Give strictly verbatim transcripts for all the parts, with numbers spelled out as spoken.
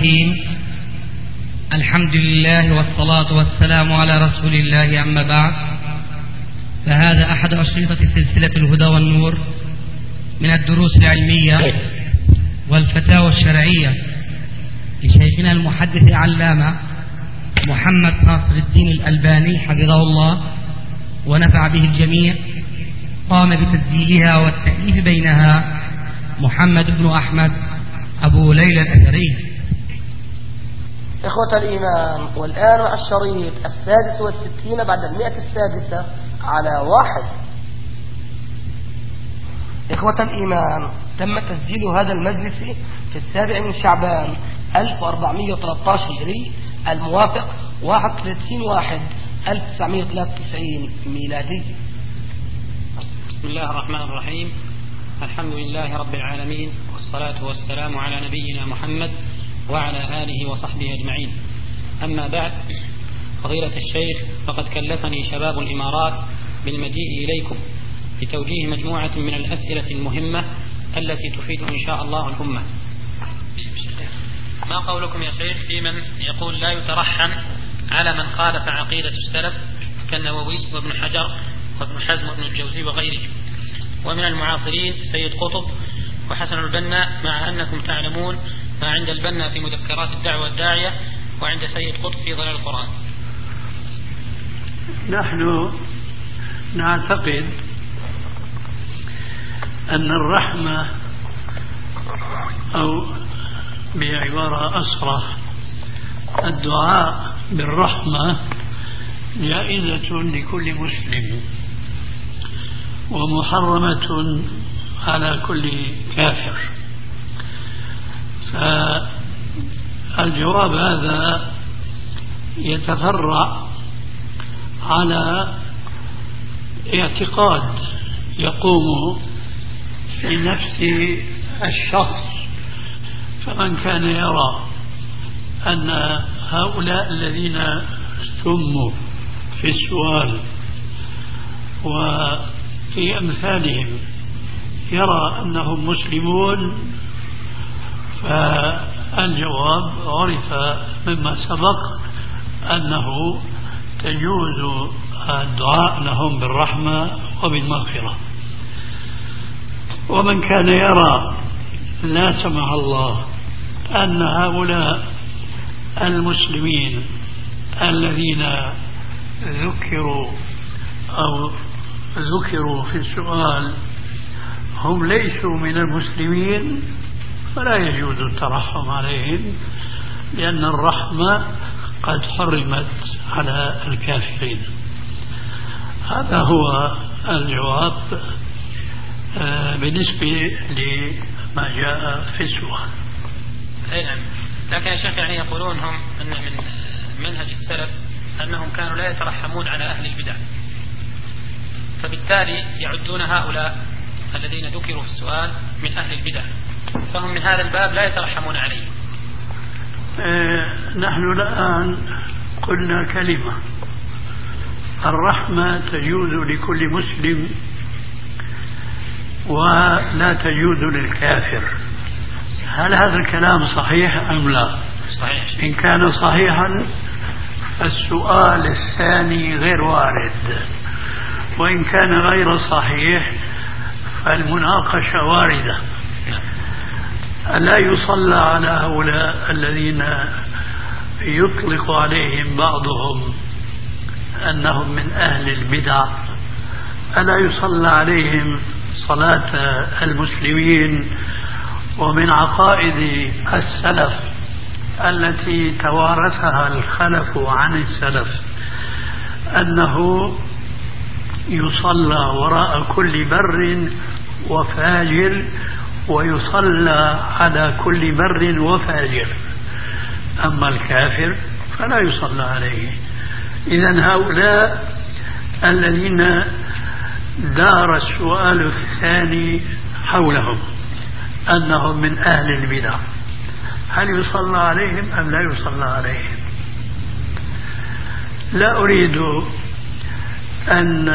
الرحيم. الحمد لله والصلاة والسلام على رسول الله، أما بعد، فهذا أحد أشرطة سلسلة الهدى والنور من الدروس العلمية والفتاوى الشرعية لشيخنا المحدث العلامة محمد ناصر الدين الألباني حفظه الله ونفع به الجميع. قام بتسجيلها والتأليف بينها محمد بن أحمد أبو ليلى الأثري. إخوة الإيمان، والآن مع الشريط السادس والستين بعد المئة السادسة على واحد. إخوة الإيمان، تم تسجيل هذا المجلس في السابع من شعبان ألف وأربعمائة وثلاثة عشر هجري الموافق واحد وثلاثين واحد ألف وتسعمائة وثلاثة وتسعين ميلادي. بسم الله الرحمن الرحيم. الحمد لله رب العالمين، والصلاة والسلام على نبينا محمد وعلى آله وصحبه أجمعين. أما بعد، فضيلة الشيخ، فقد كلفني شباب الإمارات بالمجيء إليكم لتوجيه مجموعة من الأسئلة المهمة التي تفيد إن شاء الله الأمة. ما قولكم يا شيخ في من يقول لا يترحم على من خالف عقيدة السلف كالنووي وابن حجر وابن حزم وابن الجوزي وغيرهم، ومن المعاصرين سيد قطب وحسن البنا، مع أنكم تعلمون ما عند البنا في مذكرات الدعوة الداعية وعند سيد قطب في ظلال القرآن؟ نحن نعتقد أن الرحمة، أو بعبارة أصرح الدعاء بالرحمة، جائزة لكل مسلم ومحرمة على كل كافر. فالجواب هذا يتفرع على اعتقاد يقوم في نفس الشخص. فمن كان يرى أن هؤلاء الذين سموا في السؤال وفي أمثالهم يرى أنهم مسلمون، فالجواب عرف مما سبق أنه تجوز الدعاء لهم بالرحمة وبالمغفرة. ومن كان يرى لا سمح الله أن هؤلاء المسلمين الذين ذكروا أو ذكروا في السؤال هم ليسوا من المسلمين، فلا يجوز الترحم عليهم، لأن الرحمة قد حرمت على الكافرين. هذا هو الجواب بالنسبة لما جاء في السؤال. نعم، لكن يا شيخ يعني يقولون هم أن من منهج السلف أنهم كانوا لا يترحمون على أهل البدع، فبالتالي يعدون هؤلاء الذين ذكروا في السؤال من أهل البدع، فهم من هذا الباب لا يترحمون عليهم. اه نحن الآن قلنا كلمة: الرحمة تجوز لكل مسلم ولا تجوز للكافر. هل هذا الكلام صحيح أم لا؟ صحيح. إن كان صحيحا السؤال الثاني غير وارد، وإن كان غير صحيح فالمناقشة واردة. ألا يصلى على هؤلاء الذين يطلق عليهم بعضهم أنهم من أهل البدع، ألا يصلى عليهم صلاة المسلمين؟ ومن عقائد السلف التي توارثها الخلف عن السلف أنه يصلى وراء كل بر وفاجر، ويصلى على كل بر وفاجر، أما الكافر فلا يصلى عليه. إذن هؤلاء الذين دار السؤال الثاني حولهم أنهم من أهل البدع، هل يصلى عليهم أم لا يصلى عليهم؟ لا أريد أن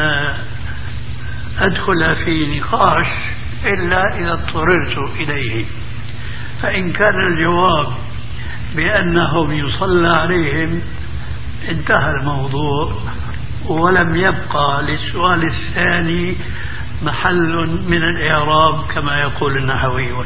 أدخل في نقاش إلا إذا اضطررت إليه. فإن كان الجواب بأنهم يصلى عليهم انتهى الموضوع، ولم يبقى للسؤال الثاني محل من الإعراب كما يقول النحويون،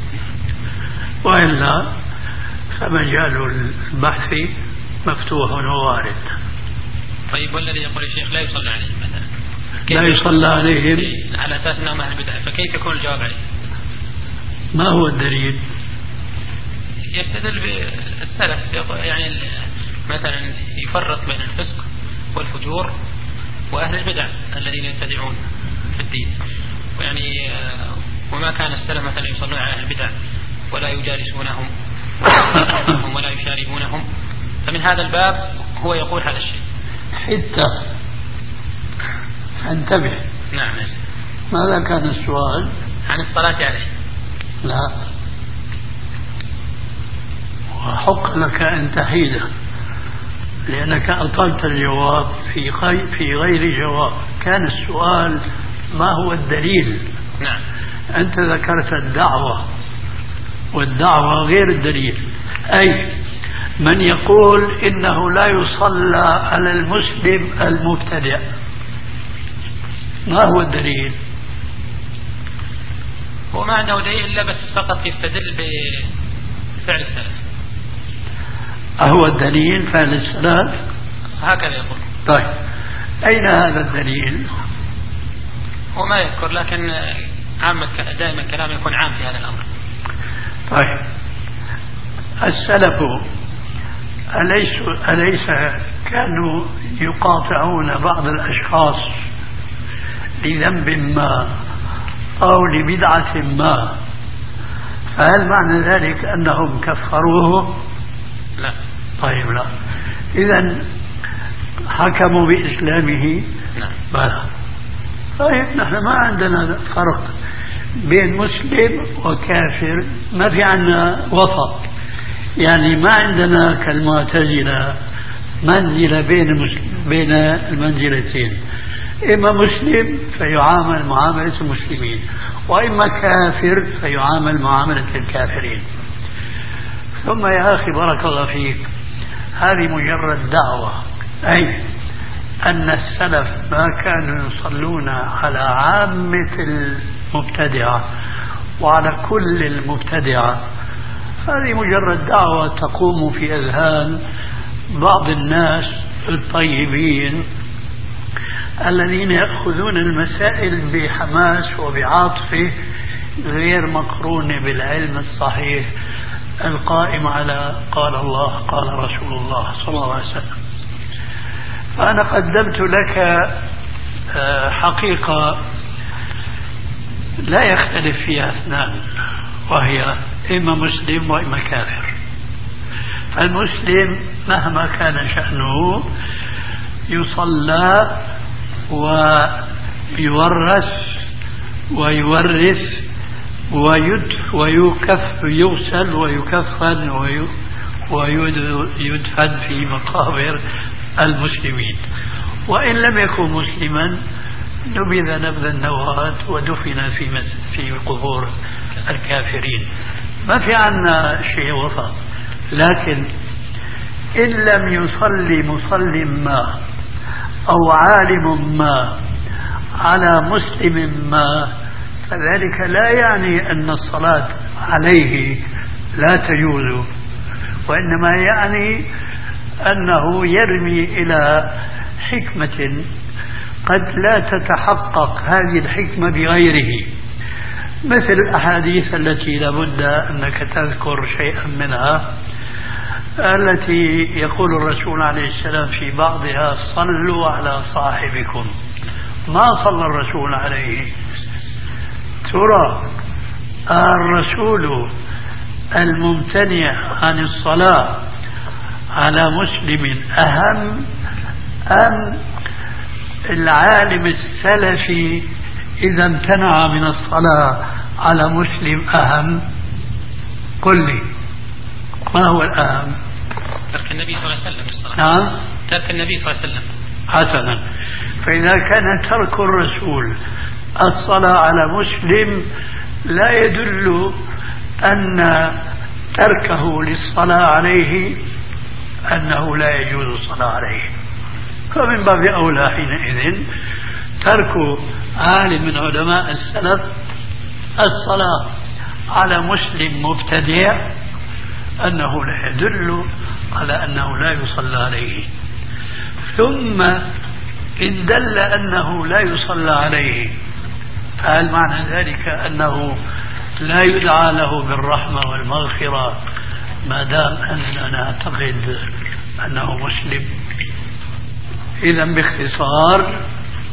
وإلا فمجال البحث مفتوح ووارد. طيب والذي يقول الشيخ لا يصلى عليهم مثلا، لا يصلى عليهم على أساس أنهم أهل بدعة، فكيف يكون الجواب عليه؟ ما هو الدليل؟ يستدل بالسلف، يعني مثلا يفرق بين الفسق والفجور وأهل البدع الذين يبتدعون في الدين، ويعني وما كان السلف مثلا يصلون على أهل البدع ولا يجالسونهم ولا يشاربونهم، فمن هذا الباب هو يقول هذا الشيء. حتى انتبه. نعم. ماذا كان السؤال؟ عن الصلاة عليه. لا، وحق لك أن تحيده لأنك أطلت الجواب في في غير جواب. كان السؤال ما هو الدليل؟ نعم. أنت ذكرت الدعوة، والدعوة غير الدليل. أي من يقول إنه لا يصلى على المسلم المبتدع، ما هو الدليل؟ هو ما عنده دليل إلا بس فقط يستدل بفعل السلف. أهو الدليل فعل السلف؟ هكذا يقول. طيب أين هذا الدليل؟ هو ما يذكر، لكن عامة دائما كلام يكون عام في هذا الأمر. طيب السلف أليس, أليس كانوا يقاطعون بعض الأشخاص لذنب ما أو لبدعة ما، فهل معنى ذلك أنهم كفروه؟ لا. طيب لا، إذن حكموا بإسلامه؟ نعم. بلى. طيب نحن ما عندنا فرق بين مسلم وكافر، ما في عندنا وسط، يعني ما عندنا كالمعتزلة منزلة بين بين المنزلتين، إما مسلم فيعامل معاملة المسلمين، وإما كافر فيعامل معاملة الكافرين. ثم يا أخي بارك الله فيك، هذه مجرد دعوة، أي أن السلف ما كانوا يصلون على عامة المبتدعة وعلى كل المبتدعة. هذه مجرد دعوة تقوم في أذهان بعض الناس الطيبين الذين يأخذون المسائل بحماس وبعاطفة غير مقرونة بالعلم الصحيح القائم على قال الله قال رسول الله صلى الله عليه وسلم. فأنا قدمت لك حقيقة لا يختلف فيها اثنان، وهي إما مسلم وإما كافر. فالمسلم مهما كان شأنه يصلى ويورث ويورث ويدف ويكف يغسل ويكفن ويدفن في مقابر المسلمين، وإن لم يكن مسلما نبذ نبذ النواة ودفن في في قبور الكافرين. ما في عنا شيء وسط. لكن إن لم يصلي مصل ما أو عالم ما على مسلم ما، فذلك لا يعني أن الصلاة عليه لا تجوز، وإنما يعني أنه يرمي إلى حكمة قد لا تتحقق هذه الحكمة بغيره، مثل الأحاديث التي لابد أنك تذكر شيئا منها، التي يقول الرسول عليه السلام في بعضها صلوا على صاحبكم. ما صلى الرسول عليه؟ ترى الرسول الممتنع عن الصلاة على مسلم أهم أم العالم السلفي إذا امتنع من الصلاة على مسلم أهم؟ قل لي ما هو الأهم؟ ترك النبي صلى الله عليه وسلم الصلاة. نعم، ترك النبي صلى الله عليه وسلم. حسنا، فإذا كان ترك الرسول الصلاة على مسلم لا يدل أن تركه للصلاة عليه أنه لا يجوز الصلاة عليه. فمن باب أولى حينئذ ترك عالم من علماء السلف الصلاة على مسلم مبتدع أنه لا يدل على أنه لا يصلى عليه. ثم إن دل أنه لا يصلى عليه فهل معنى ذلك أنه لا يدعى له بالرحمة والمغفرة ما دام أننا نعتقد أنه مسلم؟ إذا باختصار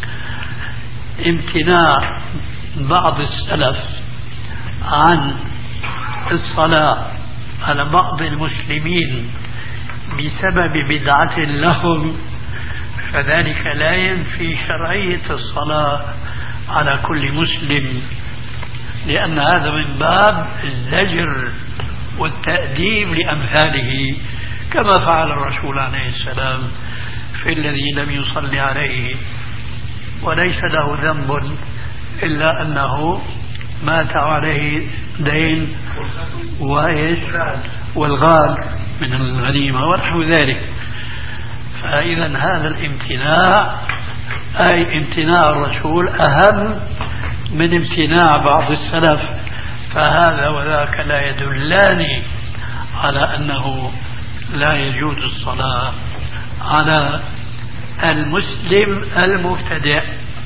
امتناع بعض السلف عن الصلاة على بعض المسلمين بسبب بدعة لهم فذلك لا ينفي شرعية الصلاة على كل مسلم، لأن هذا من باب الزجر والتأديب لأمثاله كما فعل الرسول عليه السلام في الذي لم يصلي عليه وليس له ذنب إلا أنه مات عليه دين وإيش والغال من الغنيمة ونحو ذلك. فإذا هذا الامتناع أي امتناع الرسول أهم من امتناع بعض السلف، فهذا وذاك لا يدلان على أنه لا يجوز الصلاة على المسلم المبتدع.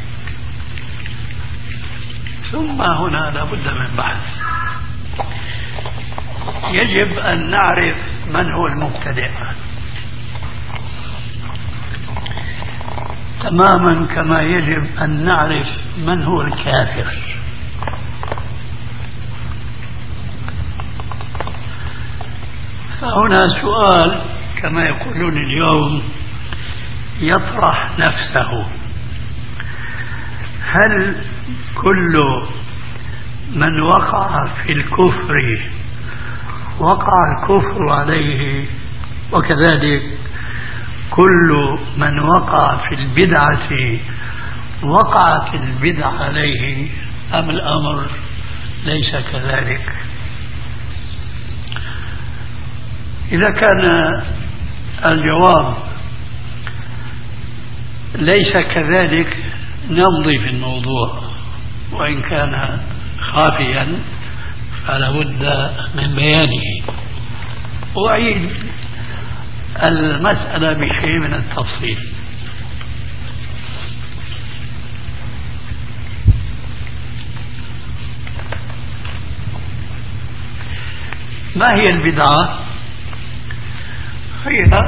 ثم هنا لابد من بحث. يجب أن نعرف من هو المبتدع تماما كما يجب أن نعرف من هو الكافر. فهنا سؤال كما يقولون اليوم يطرح نفسه: هل كل من وقع في الكفر وقع الكفر عليه، وكذلك كل من وقع في البدعة وقعت البدعة عليه، أم الأمر ليس كذلك؟ إذا كان الجواب ليس كذلك نمضي في الموضوع، وإن كان خافيا فلا بد من بيانه. وأعيد المسألة بشيء من التفصيل. ما هي البدعة؟ هي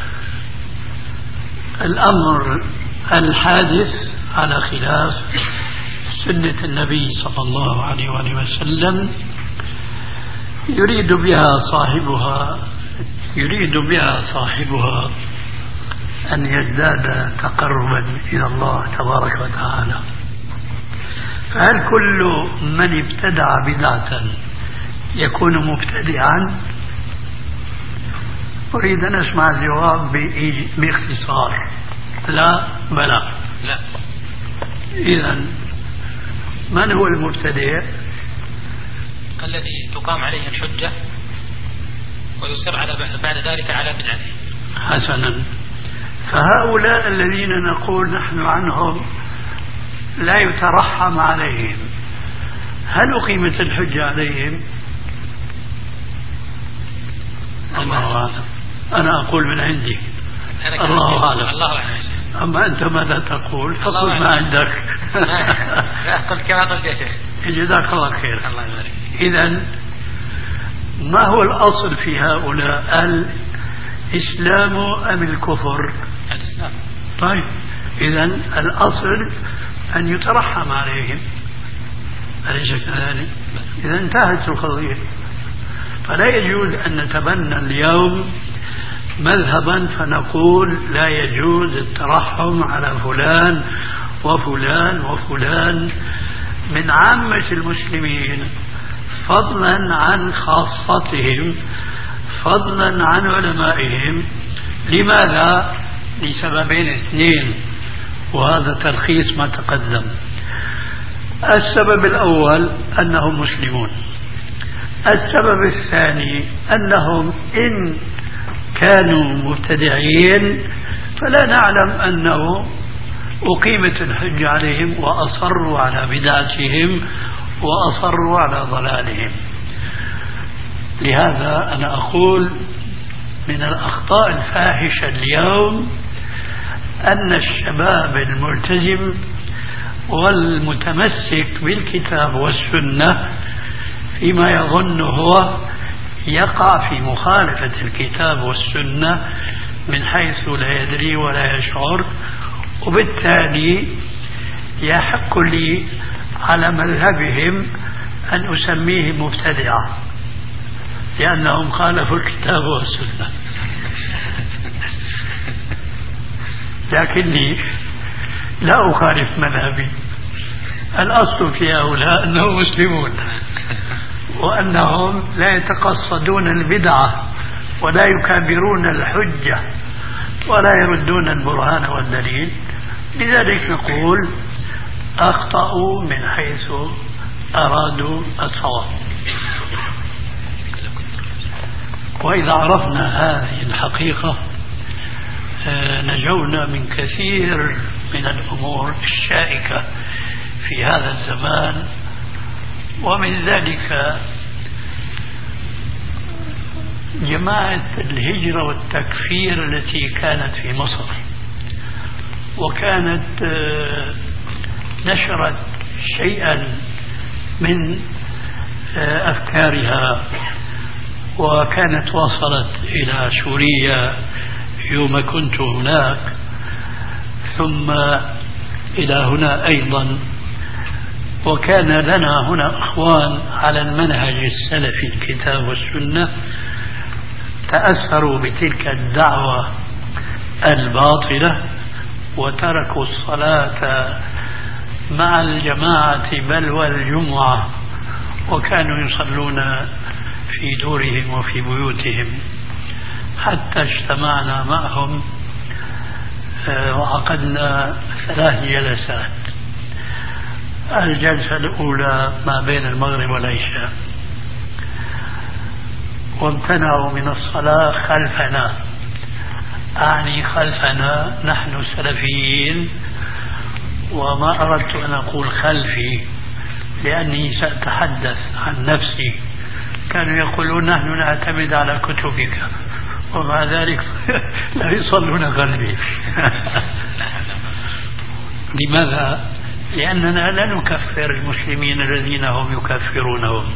الأمر الحادث على خلاف سنة النبي صلى الله عليه وآله وسلم يريد بها صاحبها يريد بها صاحبها أن يزداد تقربا إلى الله تبارك وتعالى. فهل كل من ابتدع بدعة يكون مبتدعا؟ أريد أن أسمع الجواب باختصار. لا بلى لا. إذن من هو المبتدع؟ الذي تقام عليه الحجة ويصر على بعد ذلك على بدعته. حسنا. فهؤلاء الذين نقول نحن عنهم لا يترحم عليهم، هل أقيمت الحجة عليهم؟ الله أعلم. أنا أقول من عندي الله أعلم. الله أعلم. أما أنت ماذا تقول؟ فقل ما عندك. لا قلت كما قلت يا شيخ. جزاك الله خير. الله يبارك. إذن ما هو الأصل في هؤلاء، الإسلام أم الكفر؟ الإسلام. طيب إذن الأصل أن يترحم عليهم، أليس كذلك؟ إذا انتهت القضية. فلا يجوز أن نتبنى اليوم مذهبا فنقول لا يجوز الترحم على فلان وفلان وفلان من عامة المسلمين، فضلا عن خاصتهم، فضلا عن علمائهم. لماذا؟ لسببين اثنين، وهذا تلخيص ما تقدم. السبب الأول أنهم مسلمون، السبب الثاني أنهم إن كانوا مبتدعين فلا نعلم أنه أقيمت الحجة عليهم وأصروا على بدعتهم وأصروا على ضلالهم. لهذا أنا أقول من الأخطاء الفاحشة اليوم أن الشباب الملتزم والمتمسك بالكتاب والسنة فيما يظن هو يقع في مخالفة الكتاب والسنة من حيث لا يدري ولا يشعر، وبالتالي يحق لي على مذهبهم أن أسميهم مبتدعة لأنهم خالفوا الكتاب والسنة. لكني لا أخالف مذهبي، الأصل في هؤلاء أنهم مسلمون وأنهم لا يتقصدون البدعة ولا يكابرون الحجة ولا يردون البرهان والدليل. لذلك نقول أخطأوا من حيث أرادوا الصواب. وإذا عرفنا هذه الحقيقة نجونا من كثير من الأمور الشائكة في هذا الزمان، ومن ذلك جماعة الهجرة والتكفير التي كانت في مصر، وكانت نشرت شيئا من أفكارها، وكانت وصلت إلى سوريا يوم كنت هناك، ثم إلى هنا أيضا. وكان لنا هنا أخوان على المنهج السلفي الكتاب والسنة تأثروا بتلك الدعوة الباطلة وتركوا الصلاة مع الجماعة بل والجمعة، وكانوا يصلون في دورهم وفي بيوتهم، حتى اجتمعنا معهم وعقدنا ثلاث جلسات. الجلسة الأولى ما بين المغرب والعشاء، وامتنعوا من الصلاة خلفنا، أعني خلفنا نحن السلفيين، وما أردت أن أقول خلفي لأني سأتحدث عن نفسي. كانوا يقولون نحن نعتمد على كتبك، ومع ذلك لا يصلون خلفي. لماذا؟ لأننا لا نكفر المسلمين الذين هم يكفرونهم.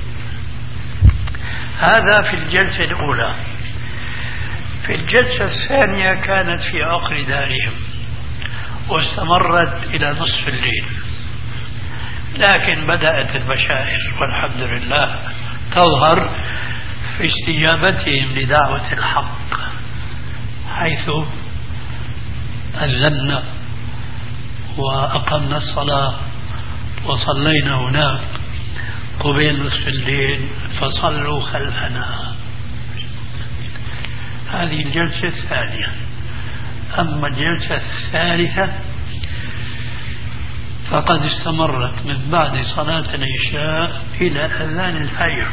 هذا في الجلسة الأولى. في الجلسة الثانية كانت في عقر دارهم واستمرت إلى نصف الليل، لكن بدأت البشائر والحمد لله تظهر في استجابتهم لدعوة الحق، حيث أذنا وأقمنا الصلاة وصلينا هناك قبيل نصف الليل فصلوا خلفنا. هذه الجلسة الثانية. أما الجلسة الثالثة فقد استمرت من بعد صلاة العشاء إلى أذان الفجر،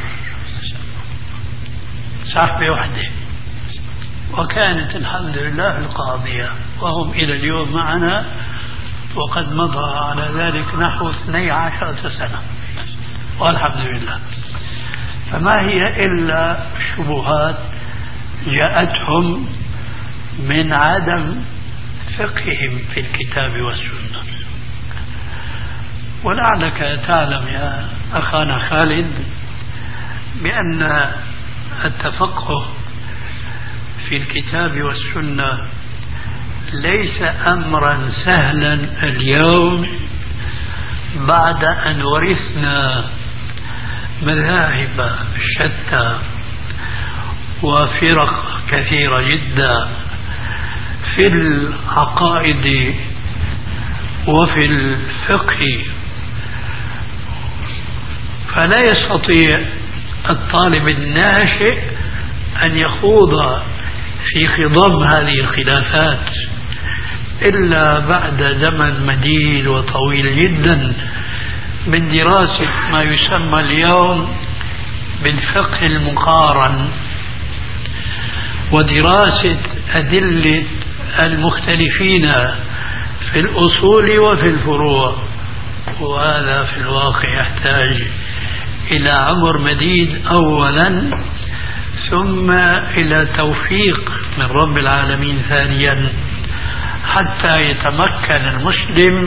ساعة وحده، وكانت الحمد لله القاضية، وهم إلى اليوم معنا، وقد مضى على ذلك نحو اثني عشرة سنة والحمد لله. فما هي إلا شبهات جاءتهم من عدم فقههم في الكتاب والسنة. ولعلك تعلم يا أخانا خالد بأن التفقه في الكتاب والسنة ليس أمرا سهلا اليوم بعد أن ورثنا مذاهب شتى وفرق كثيرة جدا في العقائد وفي الفقه. فلا يستطيع الطالب الناشئ أن يخوض في خضم هذه الخلافات إلا بعد زمن مديد وطويل جدا من دراسة ما يسمى اليوم بالفقه المقارن ودراسة أدلة المختلفين في الأصول وفي الفروع، وهذا في الواقع يحتاج إلى عمر مديد أولا، ثم إلى توفيق من رب العالمين ثانيا، حتى يتمكن المسلم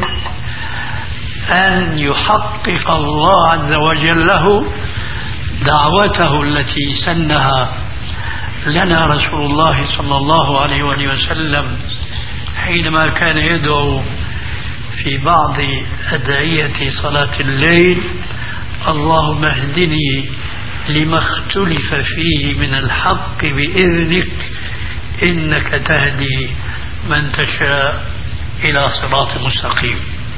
أن يحقق الله عز وجل له دعوته التي سنها لنا رسول الله صلى الله عليه وسلم حينما كان يدعو في بعض أدعية صلاة الليل: اللهم اهدني لما اختلف فيه من الحق بإذنك إنك تهدي من تشاء إلى صراط مستقيم.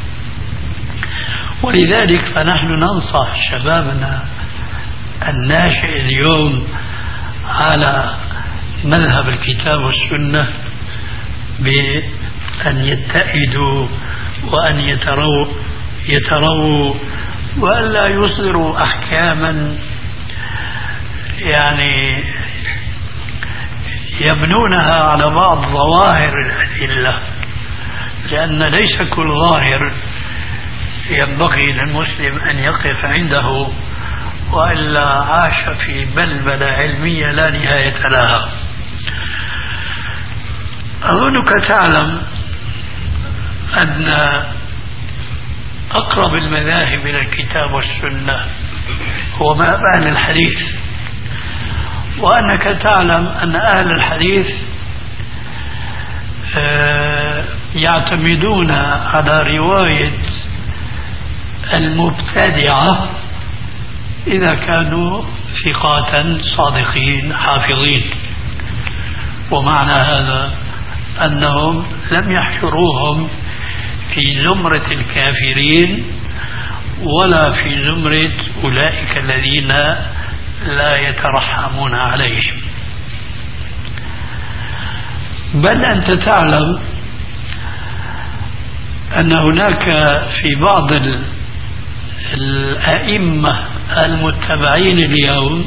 ولذلك فنحن ننصح شبابنا الناشئ اليوم على مذهب الكتاب والسنة بأن يتئدوا وأن يتروا يتروا وأن لا يصدروا أحكاما يعني يبنونها على بعض ظواهر الأدلة، لأن ليس كل ظاهر ينبغي للمسلم أن يقف عنده، وإلا عاش في بلبلة علمية لا نهاية لها. أظنك تعلم أن أقرب المذاهب إلى الكتاب والسنة هو مذهب أهل الحديث، وأنك تعلم أن أهل الحديث يعتمدون على رواية المبتدعة إذا كانوا ثقات صادقين حافظين، ومعنى هذا أنهم لم يحشروهم في زمرة الكافرين ولا في زمرة أولئك الذين لا يترحمون عليهم، بل أنت تعلم أن هناك في بعض الأئمة المتبعين اليوم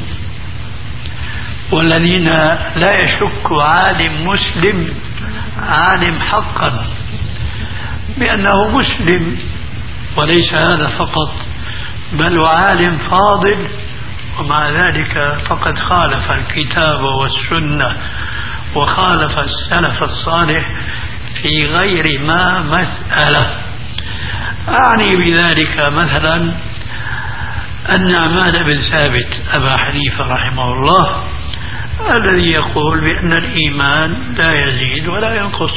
والذين لا يشك عالم مسلم عالم حقا بأنه مسلم، وليس هذا فقط بل عالم فاضل، ومع ذلك فقد خالف الكتاب والسنة وخالف السلف الصالح في غير ما مسألة. أعني بذلك مثلا النعمان بن ثابت أبا حنيفة رحمه الله، الذي يقول بأن الإيمان لا يزيد ولا ينقص،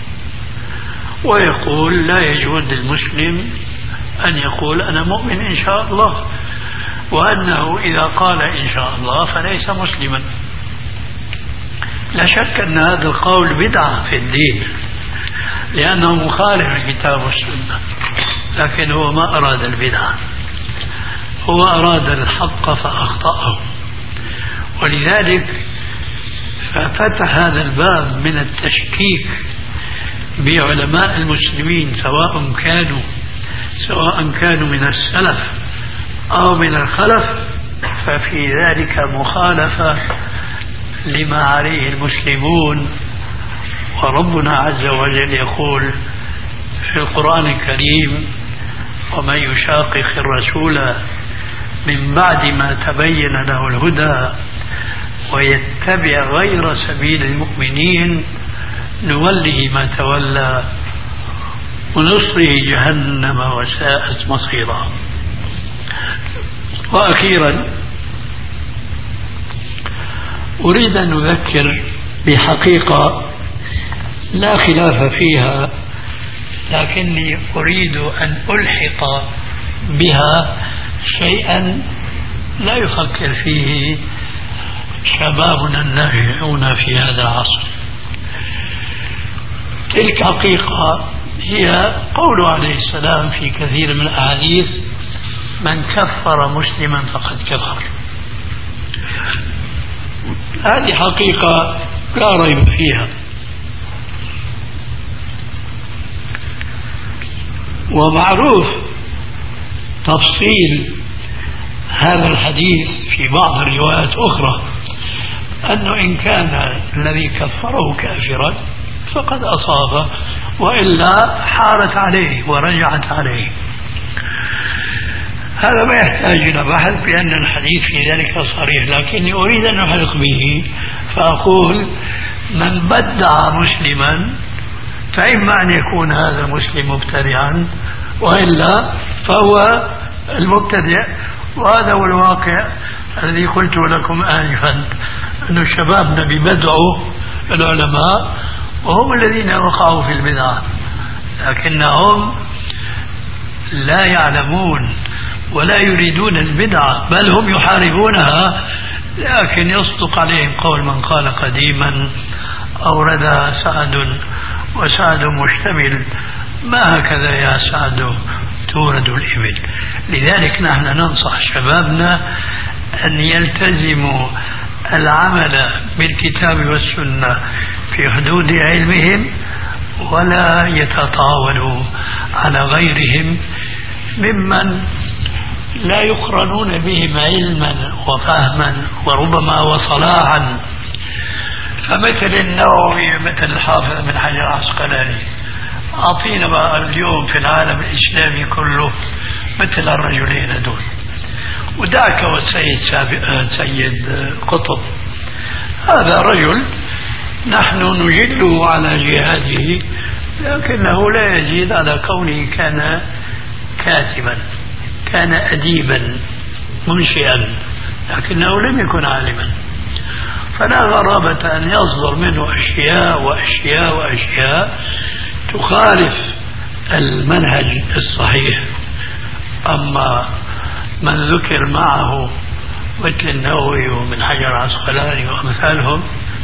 ويقول لا يجوز للمسلم أن يقول أنا مؤمن إن شاء الله، وأنه إذا قال إن شاء الله فليس مسلما. لا شك أن هذا القول بدعة في الدين لأنه مخالف الكتاب والسنة، لكن هو ما أراد البدعة، هو أراد الحق فأخطأه، ولذلك ففتح هذا الباب من التشكيك بعلماء المسلمين سواء كانوا سواء كانوا من السلف أو من الخلف، ففي ذلك مخالفة لما عليه المسلمون. وربنا عز وجل يقول في القرآن الكريم: ومن يشاقق الرسول من بعد ما تبين له الهدى ويتبع غير سبيل المؤمنين نوله ما تولى ونصره جهنم وساءت مصيرا. وأخيرا أريد أن أذكر بحقيقة لا خلاف فيها، لكني أريد أن ألحق بها شيئا لا يفكر فيه شبابنا الناشئون في هذا العصر. تلك حقيقة هي قوله عليه السلام في كثير من الأحاديث: من كفر مسلما فقد كفر. هذه حقيقة لا ريب فيها، ومعروف تفصيل هذا الحديث في بعض الروايات أخرى أنه إن كان الذي كفره كافرا فقد أصاب، وإلا حارت عليه ورجعت عليه. هذا ما يحتاج إلى بحث بأن الحديث في ذلك صريح، لكني أريد أن أحرق به فأقول من بدع مسلما فإما أن يكون هذا المسلم مبتدعا، وإلا فهو المبتدع. وهذا هو الواقع الذي قلت لكم آنفا، أن شبابنا ببدعوا العلماء وهم الذين وقعوا في البدع، لكنهم لا يعلمون ولا يريدون البدعة، بل هم يحاربونها. لكن يصدق عليهم قول من قال قديما أورد سعد وسعد مشتمل، ما هكذا يا سعد تورد الإبل. لذلك نحن ننصح شبابنا أن يلتزموا العمل بالكتاب والسنة في حدود علمهم، ولا يتطاولوا على غيرهم ممن لا يقرنون بهم علما وفهما وربما وصلاحا، فمثل النووي مثل الحافظ بن حجر العسقلاني. أعطينا بقى اليوم في العالم الإسلامي كله مثل الرجلين دول، ودعك والسيد سيد قطب، هذا رجل نحن نجله على جهاده، لكنه لا يزيد على كونه كان كاتبا، كان أديبا منشئا، لكنه لم يكن عالما. فلا غرابة أن يصدر منه أشياء وأشياء وأشياء تخالف المنهج الصحيح. أما من ذكر معه مثل النووي ومن حجر عسقلاني وأمثالهم،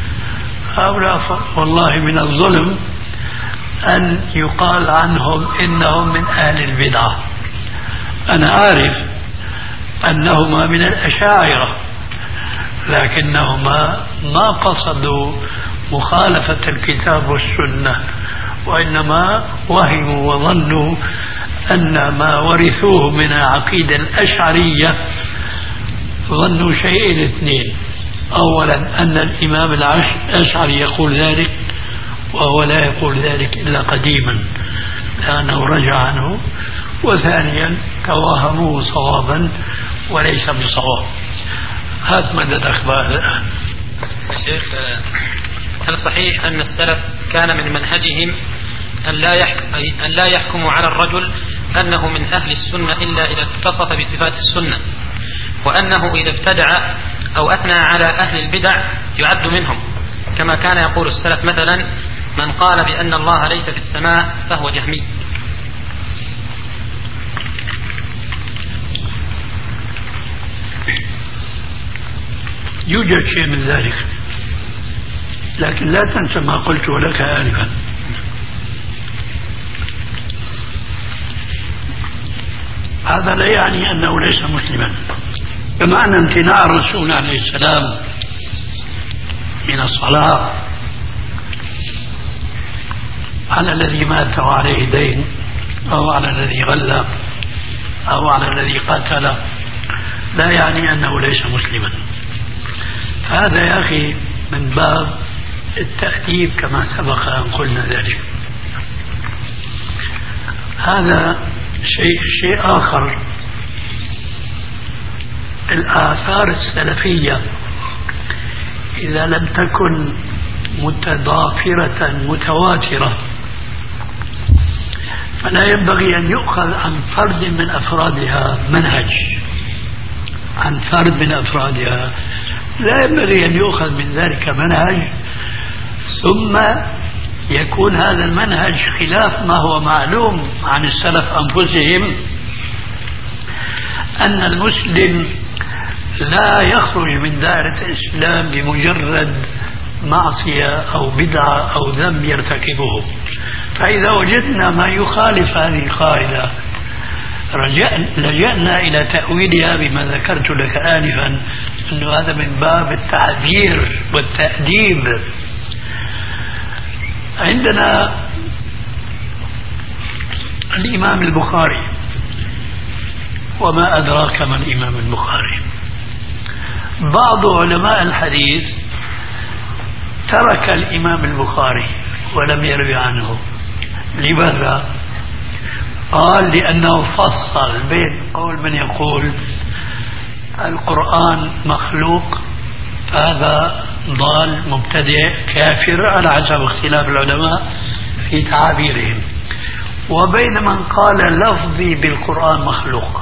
هؤلاء والله من الظلم أن يقال عنهم إنهم من أهل البدعة. أنا عارف أنهما من الأشاعرة، لكنهما ما قصدوا مخالفة الكتاب والسنة، وإنما وهموا وظنوا أن ما ورثوه من العقيدة الأشعرية، ظنوا شيئين اثنين: أولا أن الإمام الأشعري يقول ذلك، وهو لا يقول ذلك إلا قديما لأنه رجع عنه، وثانيا توهموه صوابا وليس بصواب. هات مدى الأخبار الآن. شيخ، هل صحيح أن السلف كان من منهجهم أن لا يحكم أن لا يحكموا على الرجل أنه من أهل السنة إلا إذا اتصف بصفات السنة، وأنه إذا ابتدع أو أثنى على أهل البدع يعد منهم، كما كان يقول السلف مثلا: من قال بأن الله ليس في السماء فهو جهمي؟ يوجد شيء من ذلك، لكن لا تنسى ما قلت لك آنفا. هذا لا يعني أنه ليس مسلما، كما أن امتناع الرسول عليه السلام من الصلاة على الذي مات وعليه دين، أو على الذي غلى، أو على الذي قتل، لا يعني أنه ليس مسلما. هذا يا أخي من باب التأديب كما سبق أن قلنا ذلك. هذا شيء شيء آخر. الآثار السلفية إذا لم تكن متضافرة متواترة فلا ينبغي أن يؤخذ عن فرد من أفرادها منهج، عن فرد من أفرادها لا ينبغي أن يؤخذ من ذلك منهج ثم يكون هذا المنهج خلاف ما هو معلوم عن السلف أنفسهم، أن المسلم لا يخرج من دائرة الإسلام بمجرد معصية أو بدعة أو ذنب يرتكبه. فإذا وجدنا ما يخالف هذه القاعدة لجأنا إلى تأويلها بما ذكرت لك آنفا، أنه هذا من باب التعذير والتأديب. عندنا الإمام البخاري وما أدراك ما الإمام البخاري. بعض علماء الحديث ترك الإمام البخاري ولم يروي عنه. لماذا؟ قال لأنه فصل بين قول من يقول القرآن مخلوق، هذا ضال مبتدئ كافر على حسب اختلاف العلماء في تعابيرهم، وبين من قال لفظي بالقرآن مخلوق.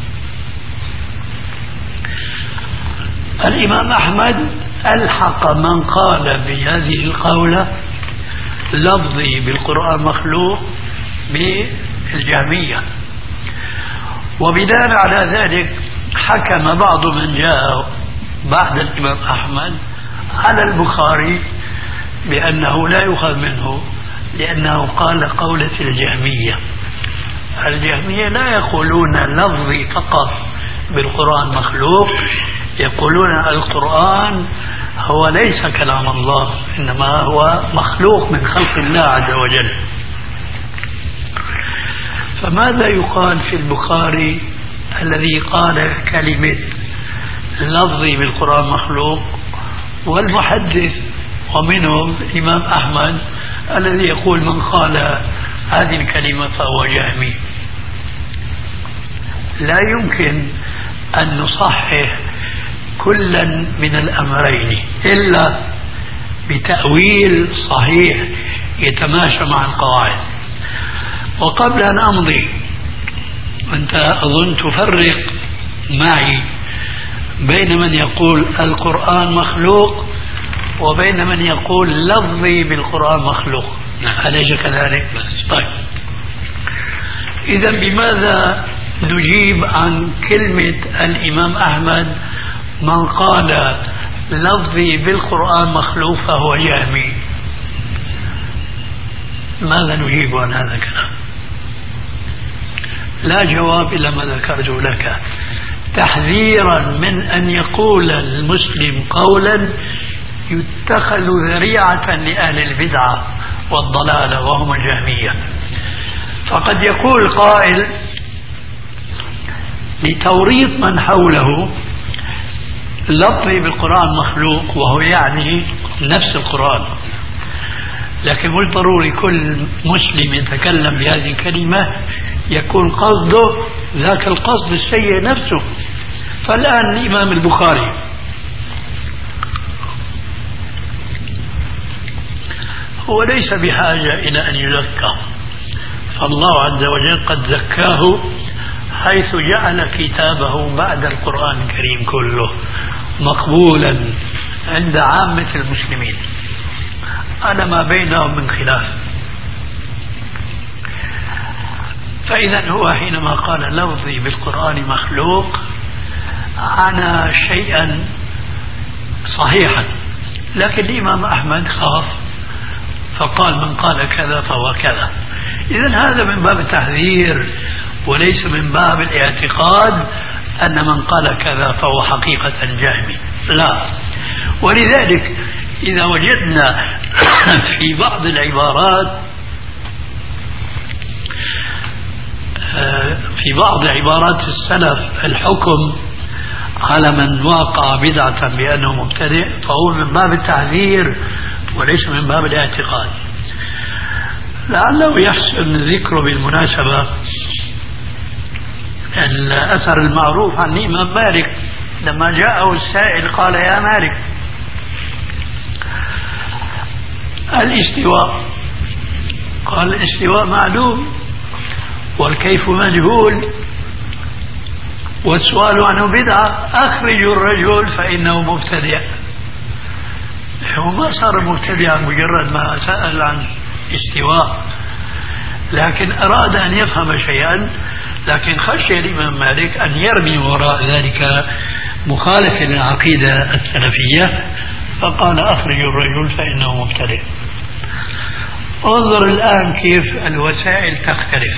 الإمام أحمد ألحق من قال بهذه القولة لفظي بالقرآن مخلوق بالجهمية، وبناء على ذلك حكم بعض من جاء بعد الإمام أحمد على البخاري بأنه لا يؤخذ منه، لأنه قال قولة الجهمية. الجهمية لا يقولون لفظي فقط بالقرآن مخلوق، يقولون القرآن هو ليس كلام الله، إنما هو مخلوق من خلق الله عز وجل. فماذا يقال في البخاري الذي قال كلمة لفظي بالقرآن مخلوق، والمحدث ومنهم الإمام أحمد الذي يقول من قال هذه الكلمة فهو جهمي؟ لا يمكن أن نصحح كلا من الأمرين إلا بتأويل صحيح يتماشى مع القواعد. وقبل أن أمضي، أنت أظن تفرق معي بين من يقول القرآن مخلوق وبين من يقول لفظي بالقرآن مخلوق، أليس كذلك؟ طيب، إذا بماذا نجيب عن كلمة الإمام أحمد من قال لفظي بالقرآن مخلوق فهو جهمي؟ ماذا نجيب عن هذا الكلام؟ لا جواب إلا ما ذكرته لك، تحذيرا من أن يقول المسلم قولا يتخذ ذريعة لأهل البدعة والضلالة وهم الجهمية. فقد يقول قائل لتوريط من حوله لفظي بالقرآن مخلوق، وهو يعني نفس القرآن، لكن مش ضروري كل مسلم يتكلم بهذه الكلمة يكون قصده ذاك القصد السيء نفسه. فالآن الإمام البخاري هو ليس بحاجة إلى أن يزكى، فالله عز وجل قد زكاه حيث جعل كتابه بعد القرآن الكريم كله مقبولا عند عامة المسلمين على ما بينهم من خلاف. فإذا هو حينما قال لفظي بالقرآن مخلوق عنى شيئا صحيحا، لكن الإمام أحمد خاف فقال من قال كذا فهو كذا. إذن هذا من باب التحذير وليس من باب الاعتقاد أن من قال كذا فهو حقيقة جهمي، لا. ولذلك إذا وجدنا في بعض العبارات في بعض عبارات السلف الحكم على من وقع بدعة بأنه مبتدئ، فهو من باب التحذير وليس من باب الاعتقاد. لعله يحسن ذكره بالمناسبة الأثر المعروف عن الإمام مالك لما جاءه السائل قال يا مالك الاستواء، قال الاستواء معلوم والكيف مجهول والسؤال عنه بدعة، أخرجوا الرجل فإنه مبتدع. هو ما صار مبتدعا مجرد ما سأل عن استواء، لكن أراد أن يفهم شيئا، لكن خشي الإمام مالك أن يرمي وراء ذلك مخالف للعقيدة السلفية، فقال أخرجوا الرجل فإنه مبتدع. انظر الآن كيف الوسائل تختلف.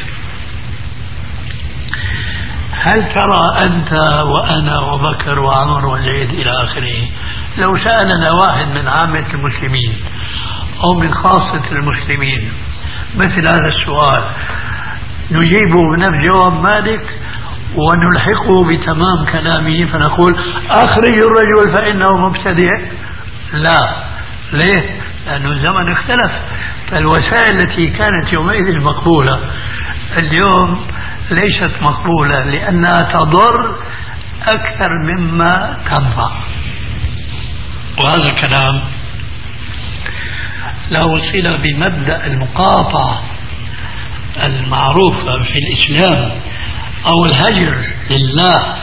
هل ترى أنت وأنا وبكر وعمر والزيد إلى آخره لو سألنا واحد من عامة المسلمين أو من خاصة المسلمين مثل هذا السؤال نجيبه بنفس جواب مالك، ونلحقه بتمام كلامه فنقول أخرج الرجل فإنه مبتدع؟ لا. ليه؟ لأنه الزمن اختلف، فالوسائل التي كانت يومئذ مقبولة اليوم ليست مقبولة لأنها تضر أكثر مما تنفع. وهذا الكلام له صلة بمبدأ المقاطعة المعروفة في الإسلام أو الهجر لله.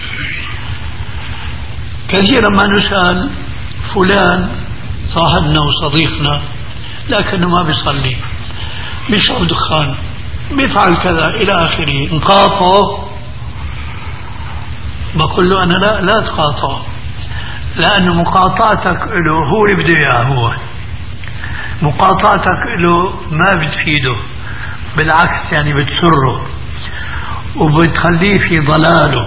كثيرا ما نسأل فلان صاحبنا وصديقنا لكنه ما بيصلي، بيشرب دخان، بيفعل كذا إلى آخره، نقاطعه؟ بقول له أنا لا لا تقاطعه، لأن مقاطعتك له هو اللي بده إياه، هو مقاطعتك له ما بتفيده، بالعكس يعني بتسره وبتخليه في ضلاله.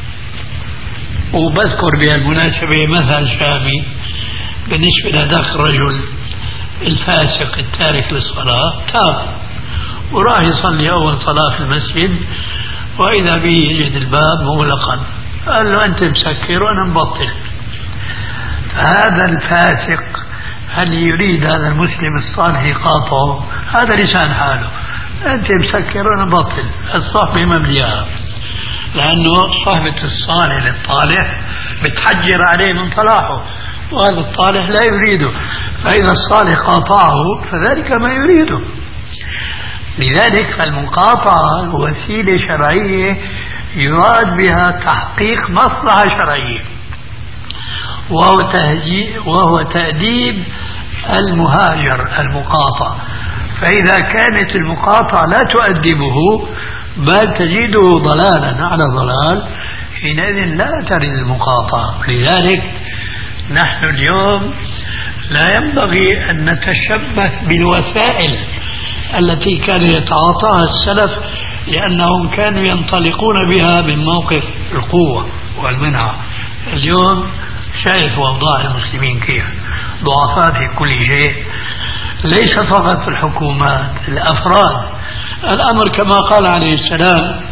وبذكر بهالمناسبة مثل شامي بالنسبة لهذاك الرجل الفاسق التارك للصلاة، تاب وراح يصلي أول صلاة في المسجد وإذا به يجد الباب مغلقا، قال له أنت مسكر وأنا مبطل. هذا الفاسق هل يريد هذا المسلم الصالح يقاطعه؟ هذا لسان حاله، أنت مسكر وأنا مبطل، الصحبة ممليئة، لأنه صحبة الصالح للطالح بتحجر عليه من طلاحه، وهذا الطالح لا يريده، فإذا الصالح قاطعه فذلك ما يريده. لذلك فالمقاطعة وسيلة شرعية يراد بها تحقيق مصلحة شرعية، وهو, وهو تأديب المهاجر المقاطع. فإذا كانت المقاطعة لا تؤدبه بل تجده ضلالا على ضلال، حينئذ لا ترد المقاطعة. لذلك نحن اليوم لا ينبغي أن نتشبث بالوسائل التي كان يتعاطاها السلف، لأنهم كانوا ينطلقون بها من موقف القوة والمنع. اليوم شايف أوضاع المسلمين كيف ضعفاء في كل شيء، ليس فقط الحكومات، الأفراد. الأمر كما قال عليه السلام: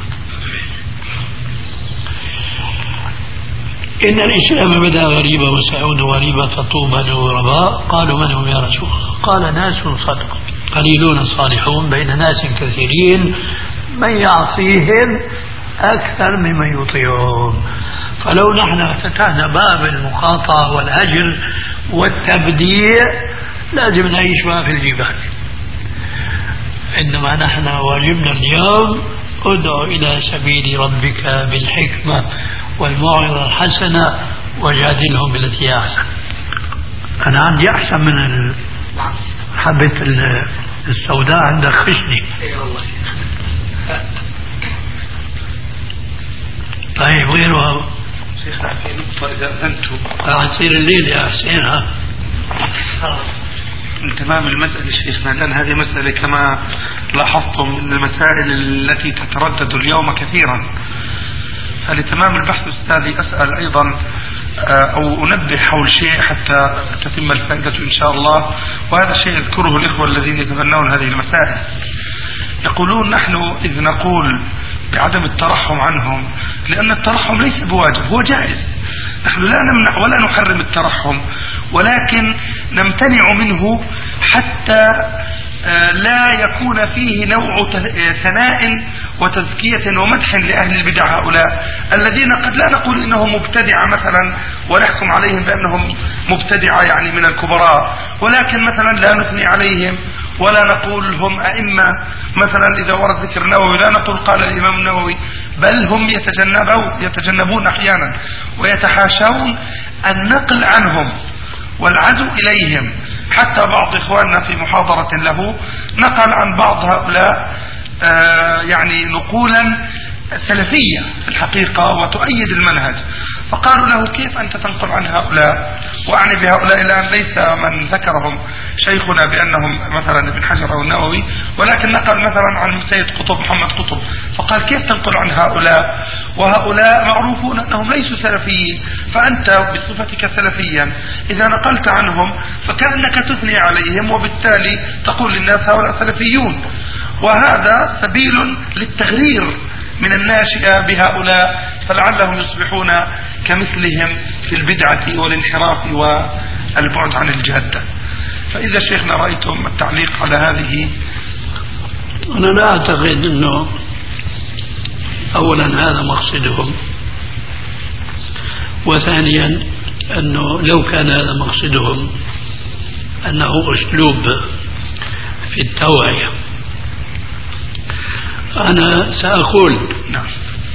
إن الإسلام بدأ غريبا وسيعود غريبا فطوبى للغرباء. قالوا من هم يا رسول الله؟ قال: ناس صدق قليلون صالحون بين ناس كثيرين من يعصيهم أكثر ممن يطيعون. فلو نحن فتحنا باب المقاطعة والهجر والتبديع لازم نعيش بقى في الجبال، إنما نحن واجبنا اليوم ادعو إلى سبيل ربك بالحكمة والموعظة الحسنة وجادلهم بالتي هي أحسن. أنا عندي أحسن من حبة السوداء عندك خشني. طيب غيرها شيخنا في نقطة إذا أذنتم راح تصير الليل يا حسين. ها من تمام المسألة شيخنا، لأن هذه مسألة كما لاحظتم من المسائل التي تتردد اليوم كثيرا، فلتمام البحث أستاذي أسأل أيضا أو أنبه حول شيء حتى تتم الفائدة إن شاء الله، وهذا الشيء يذكره الإخوة الذين يتبنون هذه المسائل. يقولون نحن إذ نقول بعدم الترحم عنهم، لأن الترحم ليس بواجب، هو جائز، نحن لا نمنع ولا نحرم الترحم، ولكن نمتنع منه حتى لا يكون فيه نوع ثناء وتزكية ومدح لأهل البدع هؤلاء الذين قد لا نقول إنهم مبتدعة مثلا ونحكم عليهم بأنهم مبتدعة يعني من الكبراء، ولكن مثلا لا نثني عليهم ولا نقول هم أئمة مثلا إذا ورد ذكر النووي لا نقول قال الإمام النووي، بل هم يتجنبون يتجنبون أحيانا ويتحاشون النقل عنهم والعزو إليهم. حتى بعض إخواننا في محاضرة له نقل عن بعض هؤلاء آه يعني نقولا سلفية في الحقيقة وتؤيد المنهج، فقالوا له كيف أنت تنقل عن هؤلاء؟ وأعني بهؤلاء الآن ليس من ذكرهم شيخنا بأنهم مثلا ابن حجر أو النووي، ولكن نقل مثلا عن سيد قطب محمد قطب، فقال كيف تنقل عن هؤلاء وهؤلاء معروفون أنهم ليسوا سلفيين، فأنت بصفتك سلفيا إذا نقلت عنهم فكأنك تثني عليهم وبالتالي تقول للناس هؤلاء سلفيون، وهذا سبيل للتغرير من الناشئة بهؤلاء، فلعلهم يصبحون كمثلهم في البدعة والانحراف والبعد عن الجادة. فإذا شيخنا رأيتم التعليق على هذه. أنا لا أعتقد أنه أولا هذا مقصدهم، وثانيا أنه لو كان هذا مقصدهم أنه أسلوب في التوعية. أنا سأقول نعم.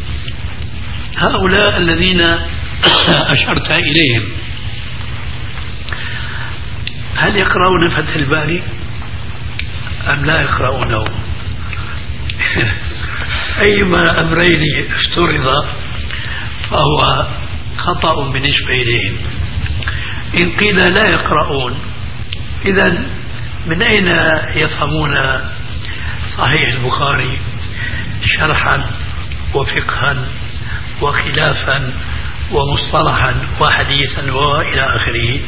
هؤلاء الذين أشرت إليهم هل يقرؤون فتح الباري أم لا يقرؤونه؟ أيما أمرين افترض فهو خطأ بالنسبة إليهم. إن قيل لا يقرؤون، إذن من أين يفهمون صحيح البخاري شرحا وفقها وخلافا ومصطلحا وحديثا وإلى آخره؟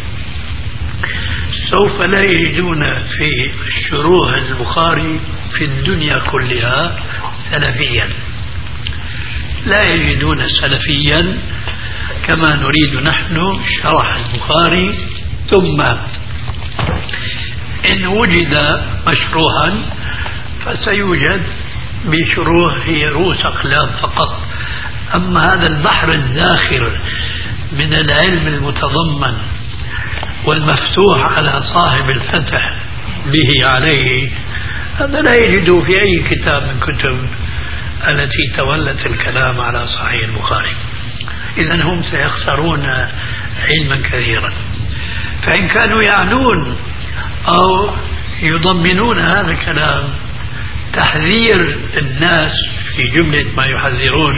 سوف لا يجدون في شروح البخاري في الدنيا كلها سلفيا، لا يجدون سلفيا كما نريد نحن شرح البخاري. ثم إن وجد مشروحا فسيوجد بشروح هي رؤوس أقلام فقط. أما هذا البحر الزاخر من العلم المتضمن والمفتوح على صاحب الفتح به عليه، هذا لا يجد في أي كتاب من كتب التي تولت الكلام على صحيح البخاري. إذن هم سيخسرون علما كثيرا. فإن كانوا يعنون أو يضمنون هذا الكلام تحذير الناس في جملة ما يحذرون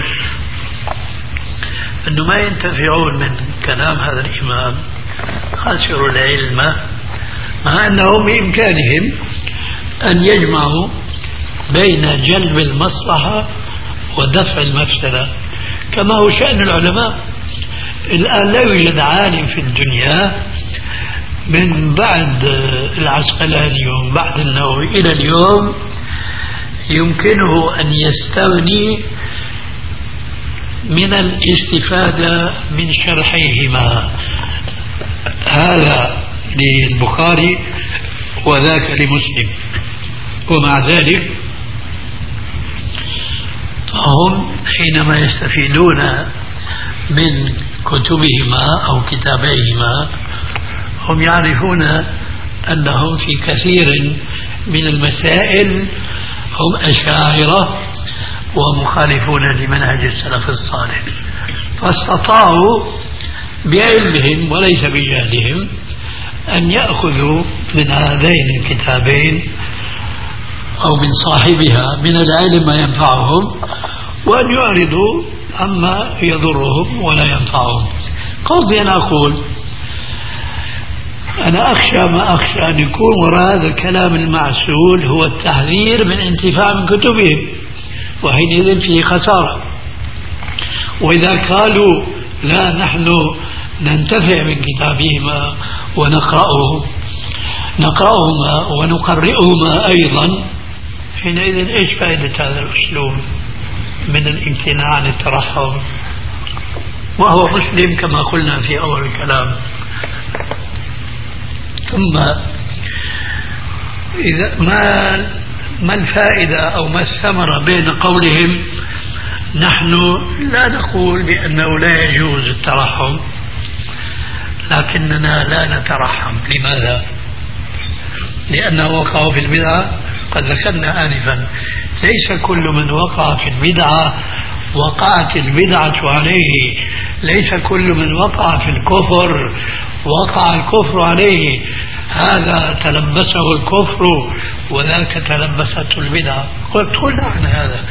أنه ما ينتفعون من كلام هذا الإمام، خسروا العلم، مع أنه بإمكانهم أن يجمعوا بين جلب المصلحة ودفع المفسدة كما هو شأن العلماء. الآن لا يوجد عالم في الدنيا من بعد العسقلاني ومن بعد النووي إلى اليوم يمكنه أن يستغني من الاستفادة من شرحيهما، هذا للبخاري وذاك لمسلم. ومع ذلك فهم حينما يستفيدون من كتبهما أو كتابيهما هم يعرفون أنهم في كثير من المسائل هم أشاعرة ومخالفون لمنهج السلف الصالح، فاستطاعوا بعلمهم وليس بجهلهم أن يأخذوا من هذين الكتابين أو من صاحبها من العلم ما ينفعهم وأن يعرضوا عما يضرهم ولا ينفعهم. قصدي أن أقول أنا أخشى ما أخشى أن يكون وراء هذا الكلام المعسول هو التحذير من انتفاع من كتبهم، وحينئذ فيه خسارة. وإذا قالوا لا نحن ننتفع من كتابهما ونقرأه نقرأهما ونقرئهما أيضا، حينئذ إيش فائدة هذا الأسلوب من الامتناع عن الترحم وهو مسلم كما قلنا في أول الكلام؟ ثم إذا ما ما الفائدة أو ما الثمرة بين قولهم نحن لا نقول بأنه لا يجوز الترحم لكننا لا نترحم؟ لماذا؟ لأنه وقعوا في البدعة. قد ذكرنا آنفا ليس كل من وقع في البدعة وقعت البدعة عليه، ليس كل من وقع في الكفر وقع الكفر عليه، هذا تلبسه الكفر وذاك تلبسته البدعة. قلت قلنا عن هذا.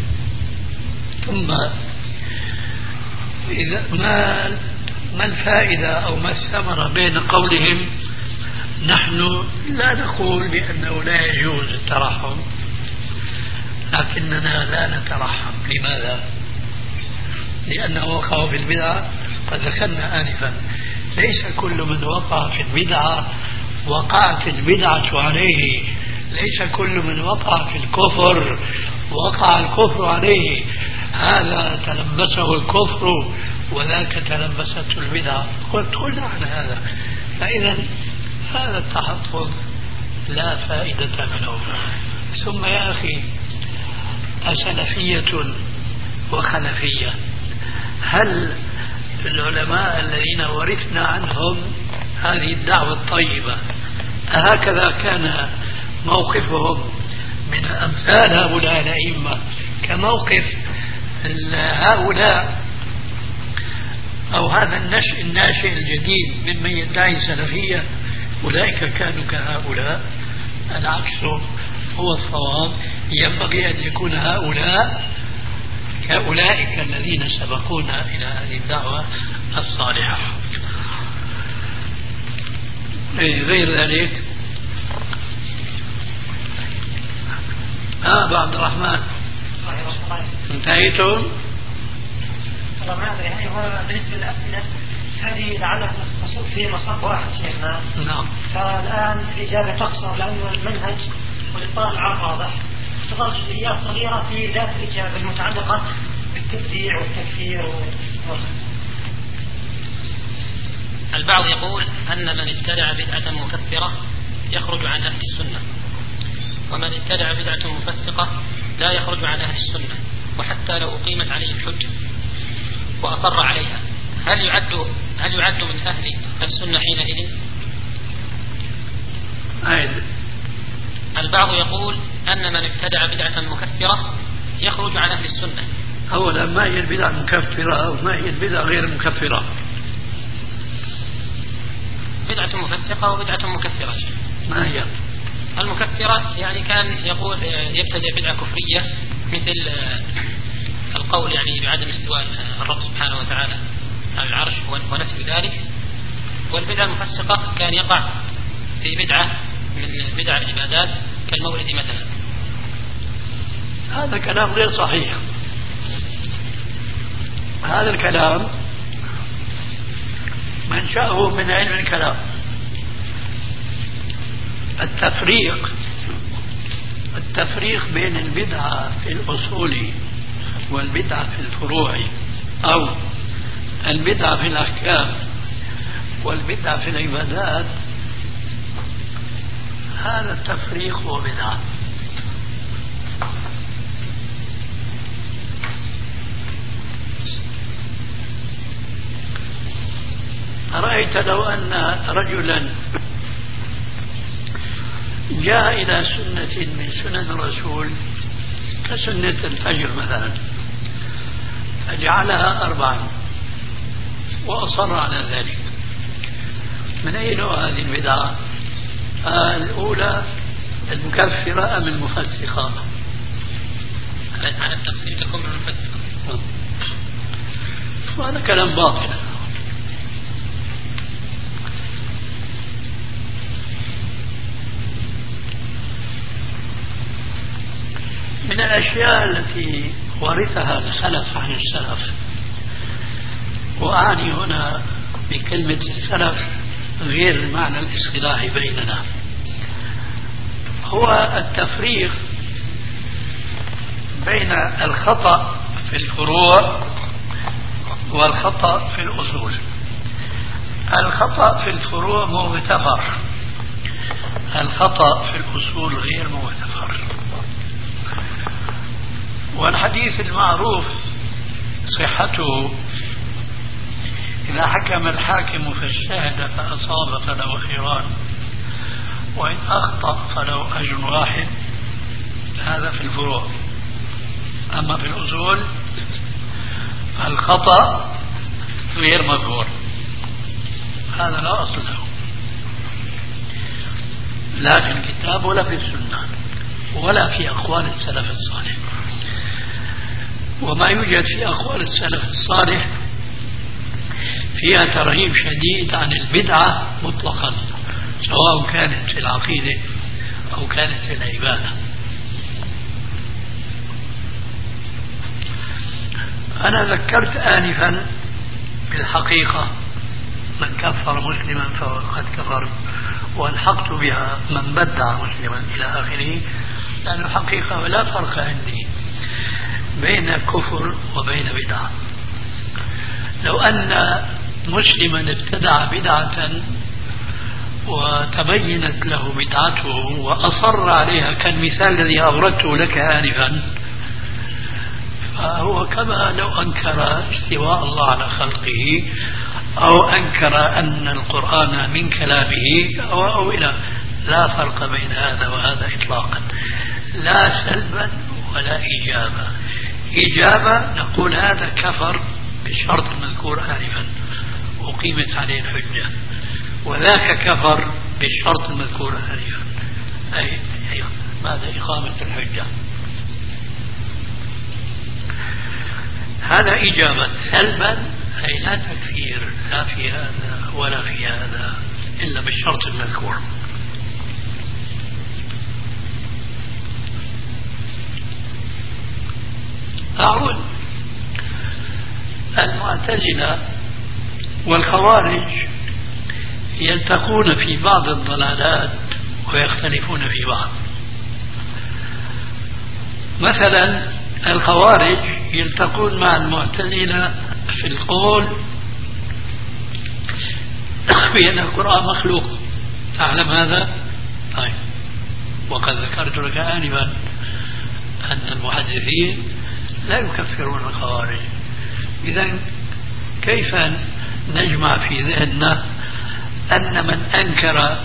ثم إذا ما ما الفائدة أو ما الثمرة بين قولهم نحن لا نقول بأنه لا يجوز الترحم لكننا لا نترحم؟ لماذا؟ لأنه وقعوا في البدعة. قد ذكرنا آنفا ليس كل من وقع في البدعة وقعت البدعة عليه، ليس كل من وقع في الكفر وقع الكفر عليه، هذا تلبسه الكفر وذاك تلبسته البدعة، قلت قلنا عن هذا. فإذا هذا التحفظ لا فائدة منه. ثم يا أخي، أسلفية وخلفية، هل العلماء الذين ورثنا عنهم هذه الدعوة الطيبة هكذا كان موقفهم من أمثال هؤلاء الأئمة كموقف هؤلاء أو هذا النشء الناشئ الجديد ممن يدعي سلفية؟ أولئك كانوا كهؤلاء؟ العكس هو الصواب. ينبغي أن يكون هؤلاء كأولئك الذين سبقونا إلى هذه الدعوة الصالحة. غير ذلك آه عبد الرحمن انتهيتم؟ والله ما أدري، يعني هو بالنسبة للأسئلة هذه لعلها تصب في مصب واحد شيخنا. نعم. فالآن الإجابة تقصر لأن المنهج والاطلاع واضح، تظل جزئيات صغيرة في ذات الإجابة المتعلقة بالتبديع والتكفير و... البعض يقول أن من ابتدع بدعة مكفرة يخرج عن أهل السنة، ومن ابتدع بدعة مفسقة لا يخرج عن أهل السنة وحتى لو أقيمت عليه الحجة وأصر عليها، هل يعد هل يعد من أهل السنة حينئذ؟ أيضا البعض يقول أن من ابتدع بدعة مكفرة يخرج عن أهل السنة. أولا، ما هي البدعة المكفرة وما هي البدعة غير المكفرة؟ بدعة مفسقة وبدعة مكفرة. ما هي؟ المكفرة يعني كان يقول يبتدع بدعة كفرية مثل القول يعني بعدم استواء الرب سبحانه وتعالى على العرش ونفي ذلك. والبدعة المفسقة كان يقع في بدعة من بدع العبادات كالمولد مثلا. هذا كلام غير صحيح. هذا الكلام منشأه من علم الكلام. التفريق التفريق بين البدعة في الأصول والبدعة في الفروع، أو البدعة في الأحكام والبدعة في العبادات، هذا التفريق هو بدعة. أرأيت لو أن رجلا جاء إلى سنة من سنن الرسول كسنة الفجر مثلا فجعلها أربعا وأصر على ذلك، من أي نوع هذه البدعة؟ آه الأولى المكفرة أم المفسقة؟ على التفصيل تكون المفسقة. وهذا كلام باطل. من الأشياء التي ورثها السلف عن السلف، وأعني هنا بكلمة السلف غير المعنى الاصطلاحي بيننا، هو التفريق بين الخطأ في الفروع والخطأ في الأصول. الخطأ في الفروع مغتفر، الخطأ في الأصول غير مغتفر. والحديث المعروف صحته: إذا حكم الحاكم فاجتهد فأصاب فله خيران وإن أخطأ فله أجر واحد. هذا في الفروع. أما في الأصول الخطأ غير مغفور، هذا لا أصل له لا في الكتاب ولا في السنة ولا في أقوال السلف الصالح. وما يوجد في أقوال السلف الصالح فيها ترهيب شديد عن البدعة مطلقا، سواء كانت في العقيدة أو كانت في العبادة. أنا ذكرت آنفا بالحقيقة من كفر مسلما فقد كفر، والحقت بها من بدع مسلما إلى آخره، لأن الحقيقة لا فرق عندي بين كفر وبين بدعة. لو أن مسلما ابتدع بدعة وتبينت له بدعته وأصر عليها كالمثال الذي أوردته لك آنفا، فهو كما لو أنكر استواء الله على خلقه أو أنكر أن القرآن من كلامه أو, أو إلى. لا فرق بين هذا وهذا إطلاقا، لا سلبا ولا إيجابا. إجابة نقول هذا كفر بالشرط المذكور آنفا وقيمت عليه الحجة، وذاك كفر بالشرط المذكور آنفا، أي أي ماذا؟ إقامة الحجة. هذا إجابة. سلبا أي لا تكفير لا في هذا ولا في هذا إلا بالشرط المذكور. أعود، المعتزلة والخوارج يلتقون في بعض الضلالات ويختلفون في بعض. مثلا الخوارج يلتقون مع المعتزلة في القول بأن القرآن مخلوق. تعلم هذا؟ طيب، وقد ذكرت لك آنفا أن المحدثين لا يكفرون الخوارج. إذن كيف نجمع في ذهننا أن من أنكر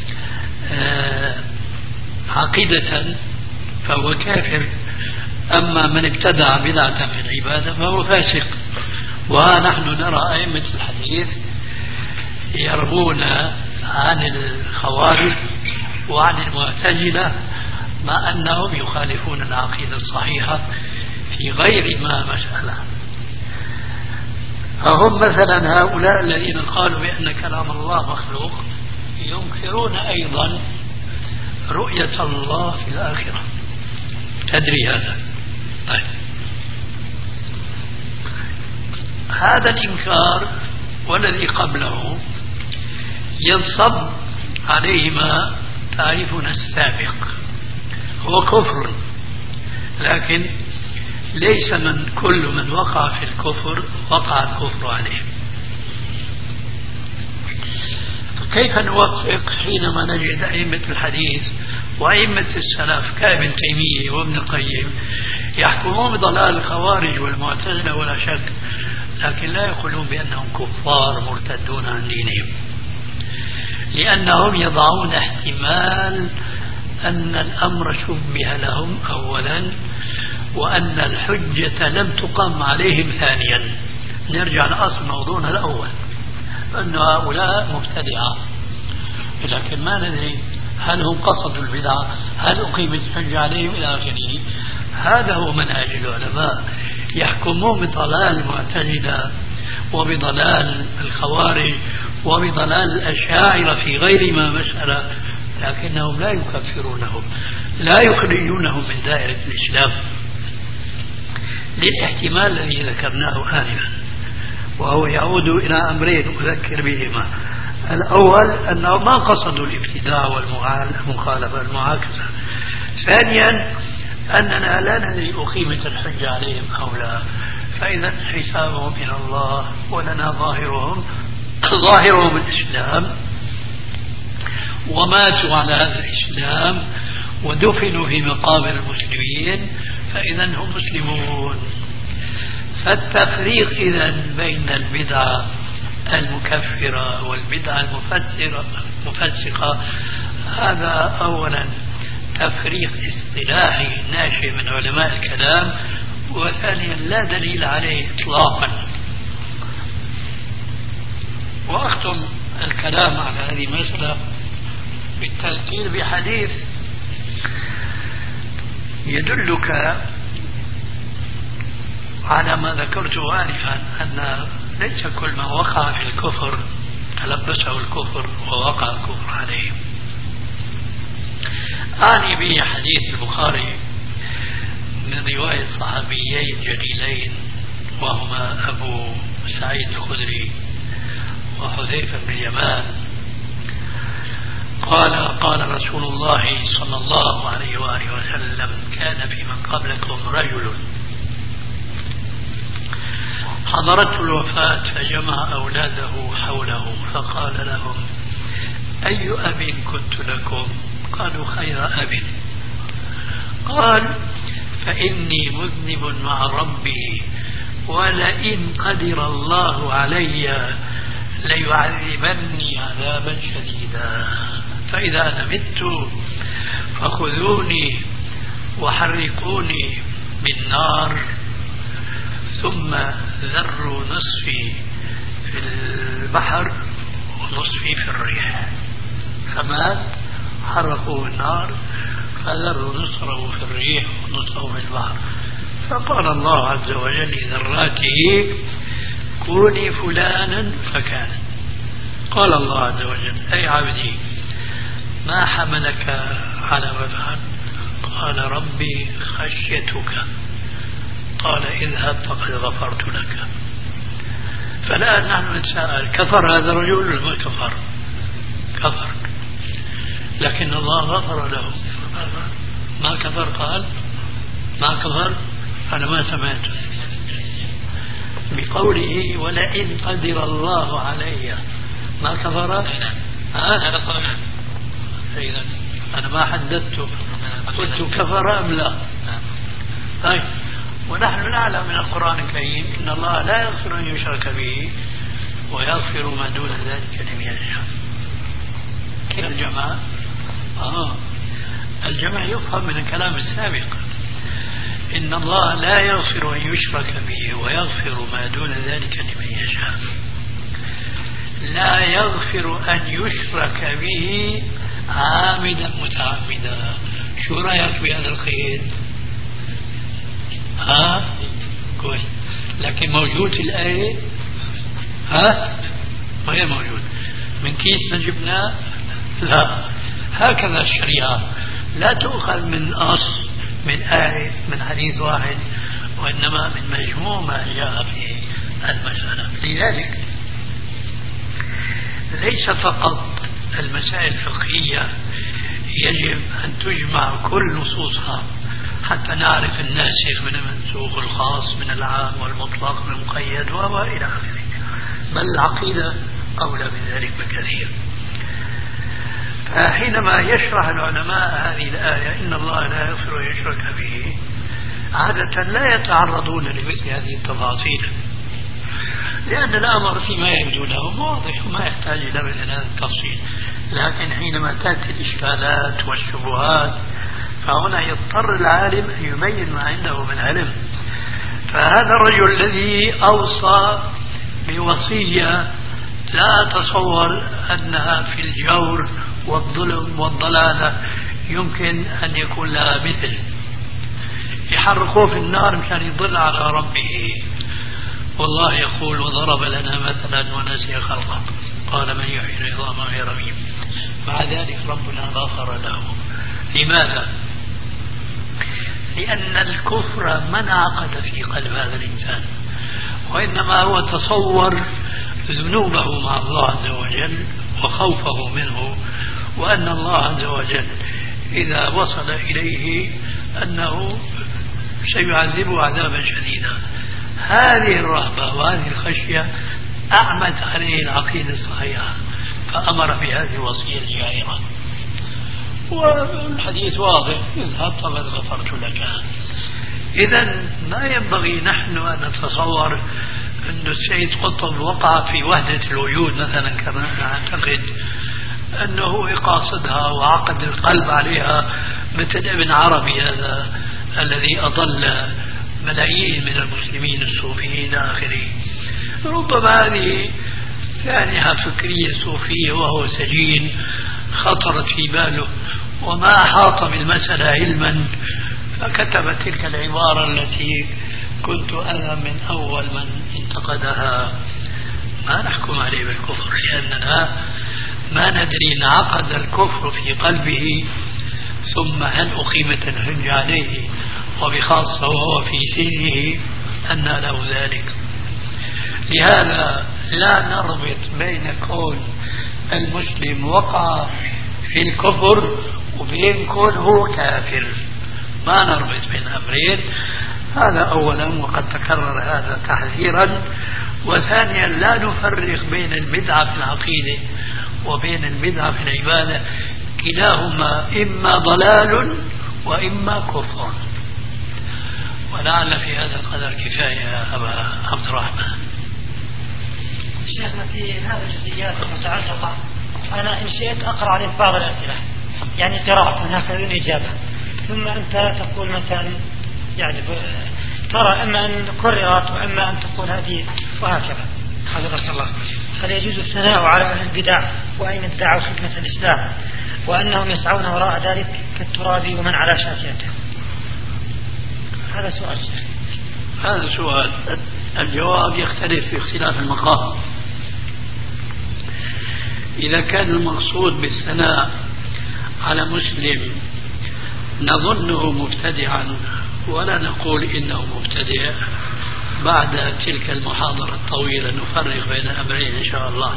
عقيدة فهو كافر، أما من ابتدع بدعة في العبادة فهو فاسق؟ ونحن نرى أئمة الحديث يرمون عن الخوارج وعن المعتزلة مع أنهم يخالفون العقيدة الصحيحة في غير ما مسألة. فهم مثلا هؤلاء الذين قالوا بأن كلام الله مخلوق ينكرون أيضا رؤية الله في الآخرة. تدري هذا؟ طيب. هذا الإنكار والذي قبله ينصب عليهما تعريفنا السابق، هو كفر، لكن ليس من كل من وقع في الكفر وقع الكفر عليه. كيف نوفق حينما نجد أئمة الحديث وأئمة السلف كابن تيمية وابن القيم يحكمون بضلال الخوارج والمعتزلة ولا شك، لكن لا يقولون بأنهم كفار مرتدون عن دينهم، لأنهم يضعون احتمال أن الأمر شبه لهم أولا، وأن الحجة لم تقم عليهم ثانيا. نرجع لأصل موضوعنا الأول، أن هؤلاء مبتدعة، لكن ما ندري هل هم قصدوا البدعة، هل أقيمت الحجة عليهم إلى آخره. هذا هو منهج العلماء، يحكمون بضلال المعتزلة وبضلال الخوارج وبضلال الأشاعرة في غير ما مسألة، لكنهم لا يكفرونهم، لا يخرجونهم من دائرة الإسلام، للاحتمال الذي ذكرناه آنفا، وهو يعود إلى أمرين أذكر بهما. الأول أنهم ما قصدوا الابتداع والمخالفة المعاكسة. ثانيا أننا لا ندري أقيمت الحجة عليهم أو لا، فإذا حسابهم إلى الله، ولنا ظاهرهم ظاهرهم الإسلام، وماتوا على هذا الإسلام ودفنوا في مقابر المسلمين، فإذا هم مسلمون. فالتفريق إذا بين البدعة المكفرة والبدعة المفسرة مفسقة هذا أولا تفريق اصطلاحي ناشئ من علماء الكلام، وثانيا لا دليل عليه إطلاقا. وأختم الكلام على هذه المسألة بالتذكير بحديث يدلك على ما ذكرته آنفا، أن ليس كل من وقع في الكفر تلبسه الكفر ووقع الكفر عليه. أعني به حديث البخاري من رواية صحابيين جليلين وهما أبو سعيد الخدري وحذيفة بن اليمان قال قال رسول الله صلى الله عليه وآله وسلم: كان في من قبلكم رجل حضرته الوفاة فجمع أولاده حوله فقال لهم: أي أب كنت لكم؟ قالوا: خير أب. قال: فإني مذنب مع ربي، ولئن قدر الله علي ليعذبني عذابا شديدا، فإذا أنا مت فخذوني وحرقوني بالنار ثم ذروا نصفي في البحر ونصفي في الريح. فمات، حرقوه بالنار فذروا نصره في الريح ونصره في البحر. فقال الله عز وجل لذراته: كوني فلانا فكان. قال الله عز وجل: أي عبدي ما حملك على ما فعلت؟ قال: ربي خشيتك. قال: اذهب فقد غفرت لك. فالآن نحن نتساءل: كفر هذا الرجل ولا ما كفر؟ كفر، لكن الله غفر له. ما كفر؟ قال ما كفر. أنا ما سمعت بقوله ولئن قدر الله علي. ما كفر؟ هذا قال. إذن أنا ما حددته، قلت كفر أم لا؟ طيب، ونحن نعلم من القرآن الكريم إن الله لا يغفر أن يشرك به ويغفر ما دون ذلك لمن يشاء. كيف الجمع؟ آه الجمع يفهم من الكلام السابق. إن الله لا يغفر أن يشرك به ويغفر ما دون ذلك لمن يشاء. لا يغفر أن يشرك به عامدا متعمدا. شو رأيك بهذا القيد؟ ها؟ كويس. لكن موجود في الآية؟ ها؟ ما هي موجود من كيس نجبنا؟ لا. هكذا الشريعة لا تؤخذ من أصل، من آية، من حديث واحد، وإنما من مجموع ما جاء في المسألة. لذلك ليس فقط المسائل الفقهية يجب أن تجمع كل نصوصها حتى نعرف الناسخ من المنسوخ، الخاص من العام والمطلق من المقيد وإلى آخره، بل العقيدة أولى من ذلك بكثير. فحينما يشرح العلماء هذه الآية إن الله لا يغفر أن يشرك به، عادة لا يتعرضون لمثل هذه التفاصيل، لأن الأمر فيما يبدو لهم واضح وما يحتاج إلى مثل هذا التفصيل. لكن حينما تأتي الإشكالات والشبهات فهنا يضطر العالم أن يبين ما عنده من علم. فهذا الرجل الذي أوصى بوصية لا أتصور أنها في الجور والظلم والضلالة يمكن أن يكون لها مثل، يحرقوه في النار مشان يضل على ربه. والله يقول: وضرب لنا مثلا ونسي خلقه قال من يحيي العظام وهي رميم. مع ذلك ربنا غفر له. لماذا؟ لأن الكفر ما انعقد في قلب هذا الإنسان، وإنما هو تصور ذنوبه مع الله عز وجل وخوفه منه، وأن الله عز وجل إذا وصل إليه أنه سيعذبه عذابا شديدا. هذه الرهبة وهذه الخشية أعمت عليه العقيدة الصحيحة فأمر بهذه الوصية الجائرة. والحديث واضح: اذهب فقد غفرت لك. إذن ما ينبغي نحن أن نتصور أن السيد قطب وقع في وحدة الوجود مثلا كما نعتقد، أنه قاصدها وعقد القلب عليها مثل ابن عربي هذا الذي أضل ملايين من المسلمين الصوفيين إلى آخره. ربما هذه ثانية فكرية صوفية وهو سجين خطرت في باله وما أحاط بالمسألة علما فكتب تلك العبارة التي كنت أنا من أول من انتقدها. ما نحكم عليه بالكفر لأننا ما ندري إن عقد الكفر في قلبه ثم هل أقيمت الحجة عليه، وبخاصة وهو في سنه أن له ذلك. لهذا لا نربط بين كون المسلم وقع في الكفر وبين كون هو كافر، ما نربط بين أمرين، هذا أولا، وقد تكرر هذا تحذيرا. وثانيا لا نفرق بين البدعة في العقيدة وبين البدعة في العبادة، كلاهما إما ضلال وإما كفر. ولعل في هذا القدر كفاية يا أبا عبد الرحمن. شيخنا في هذه الجزئيات المتعلقة أنا إن شئت أقرأ عليك بعض الأسئلة يعني قراءة هكذا بدون إجابة، ثم أنت تقول مثلا يعني ترى إما أن كررت وإما أن تقول هذه وهكذا. حفظك الله. هل يجوز الثناء على أهل البدع وأين ادعوا خدمة الإسلام وأنهم يسعون وراء ذلك كالتراب ومن على شاكيته؟ هذا سؤال شيخ. هذا سؤال الجواب يختلف في اختلاف المقام. إذا كان المقصود بالثناء على مسلم نظنه مبتدعا ولا نقول إنه مبتدع، بعد تلك المحاضرة الطويلة نفرق بين الأمرين إن شاء الله.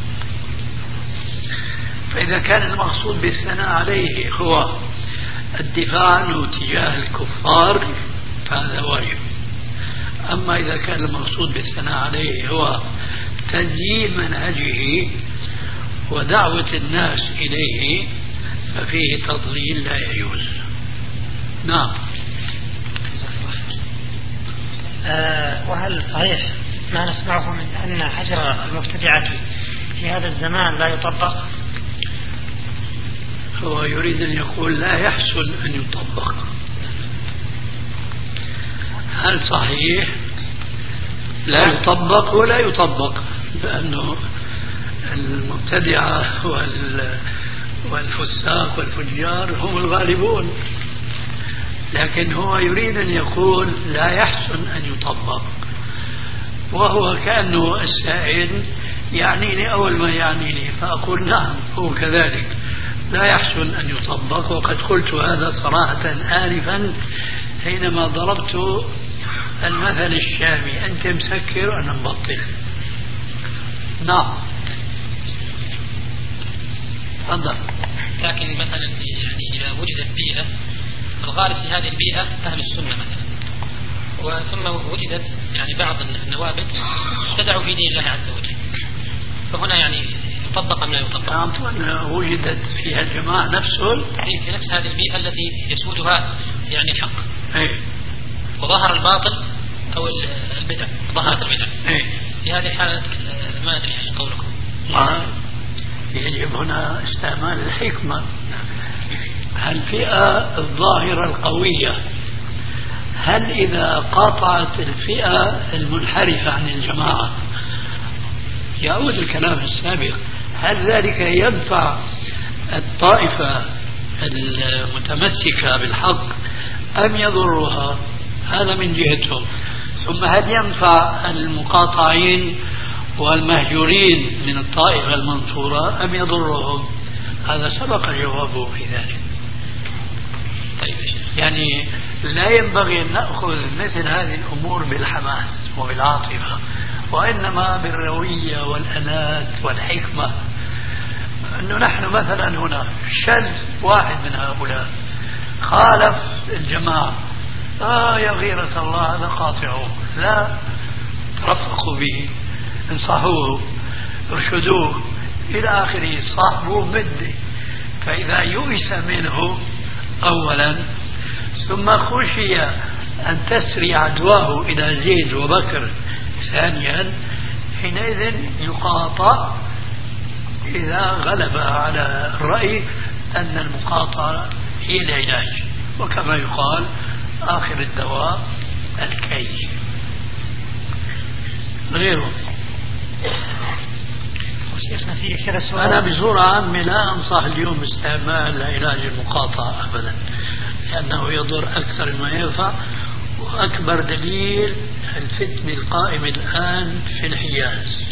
فإذا كان المقصود بالثناء عليه هو الدفاع عنه تجاه الكفار فهذا واجب. أما إذا كان المقصود بالثناء عليه هو تزيين منهجه ودعوة الناس إليه ففيه تضليل لا يجوز. نعم. آه وهل صحيح ما نسمعه من أن حجر المبتدعة في هذا الزمان لا يطبق؟ هو يريد أن يقول لا يحسن أن يطبق. هل صحيح لا يطبق ولا يطبق؟ لأنه المبتدعة والفساق والفجار هم الغالبون، لكن هو يريد أن يقول لا يحسن أن يطبق، وهو كأنه السائل يعنيني أول ما يعنيني، فأقول نعم هو كذلك لا يحسن أن يطبق. وقد قلت هذا صراحة آنفا حينما ضربت المثل الشامي أنت مسكر وأنا مبطل. نعم تفضل. لكن مثلا يعني إذا وجدت بيئة الغالب في هذه البيئة أهل السنة مثلا، وثم وجدت يعني بعض النوابت ابتدعوا في دين الله عز وجل، فهنا يعني يطبق أم لا يطبق؟ نعم وجدت فيها الجماعة نفسهم في نفس هذه البيئة التي يسودها يعني الحق. أي. وظهر الباطل أو البدع، ظهرت البدع. أي. في هذه الحالة ما أدري ايش قولكم. آه. يجب هنا استعمال الحكمة. الفئة الظاهرة القوية هل إذا قاطعت الفئة المنحرفة عن الجماعة، يعود الكلام السابق، هل ذلك ينفع الطائفة المتمسكة بالحق أم يضرها؟ هذا من جهتهم. ثم هل ينفع المقاطعين والمهجورين من الطائفة المنصورة أم يضرهم؟ هذا سبق جوابه في ذلك. طيب يعني لا ينبغي أن نأخذ مثل هذه الأمور بالحماس وبالعاطفة، وإنما بالروية والأنات والحكمة. أنه نحن مثلا هنا شذ واحد من هؤلاء خالف الجماعة، آه يا غيرة الله هذا قاطعوه، لا، ترفقوا به، انصحوه، ارشدوه إلى آخره، صاحبوه مده. فإذا يؤس منه أولا ثم خشي أن تسري عدواه إلى زيد وبكر ثانيا، حينئذ يقاطع إذا غلب على الرأي أن المقاطعة هي العلاج، وكما يقال آخر الدواء الكي. غيره أنا بصورة عامة لا أنصح اليوم باستعمال علاج المقاطعة أبدا، لأنه يضر أكثر ما ينفع. وأكبر دليل الفتن القائم الآن في الحجاز،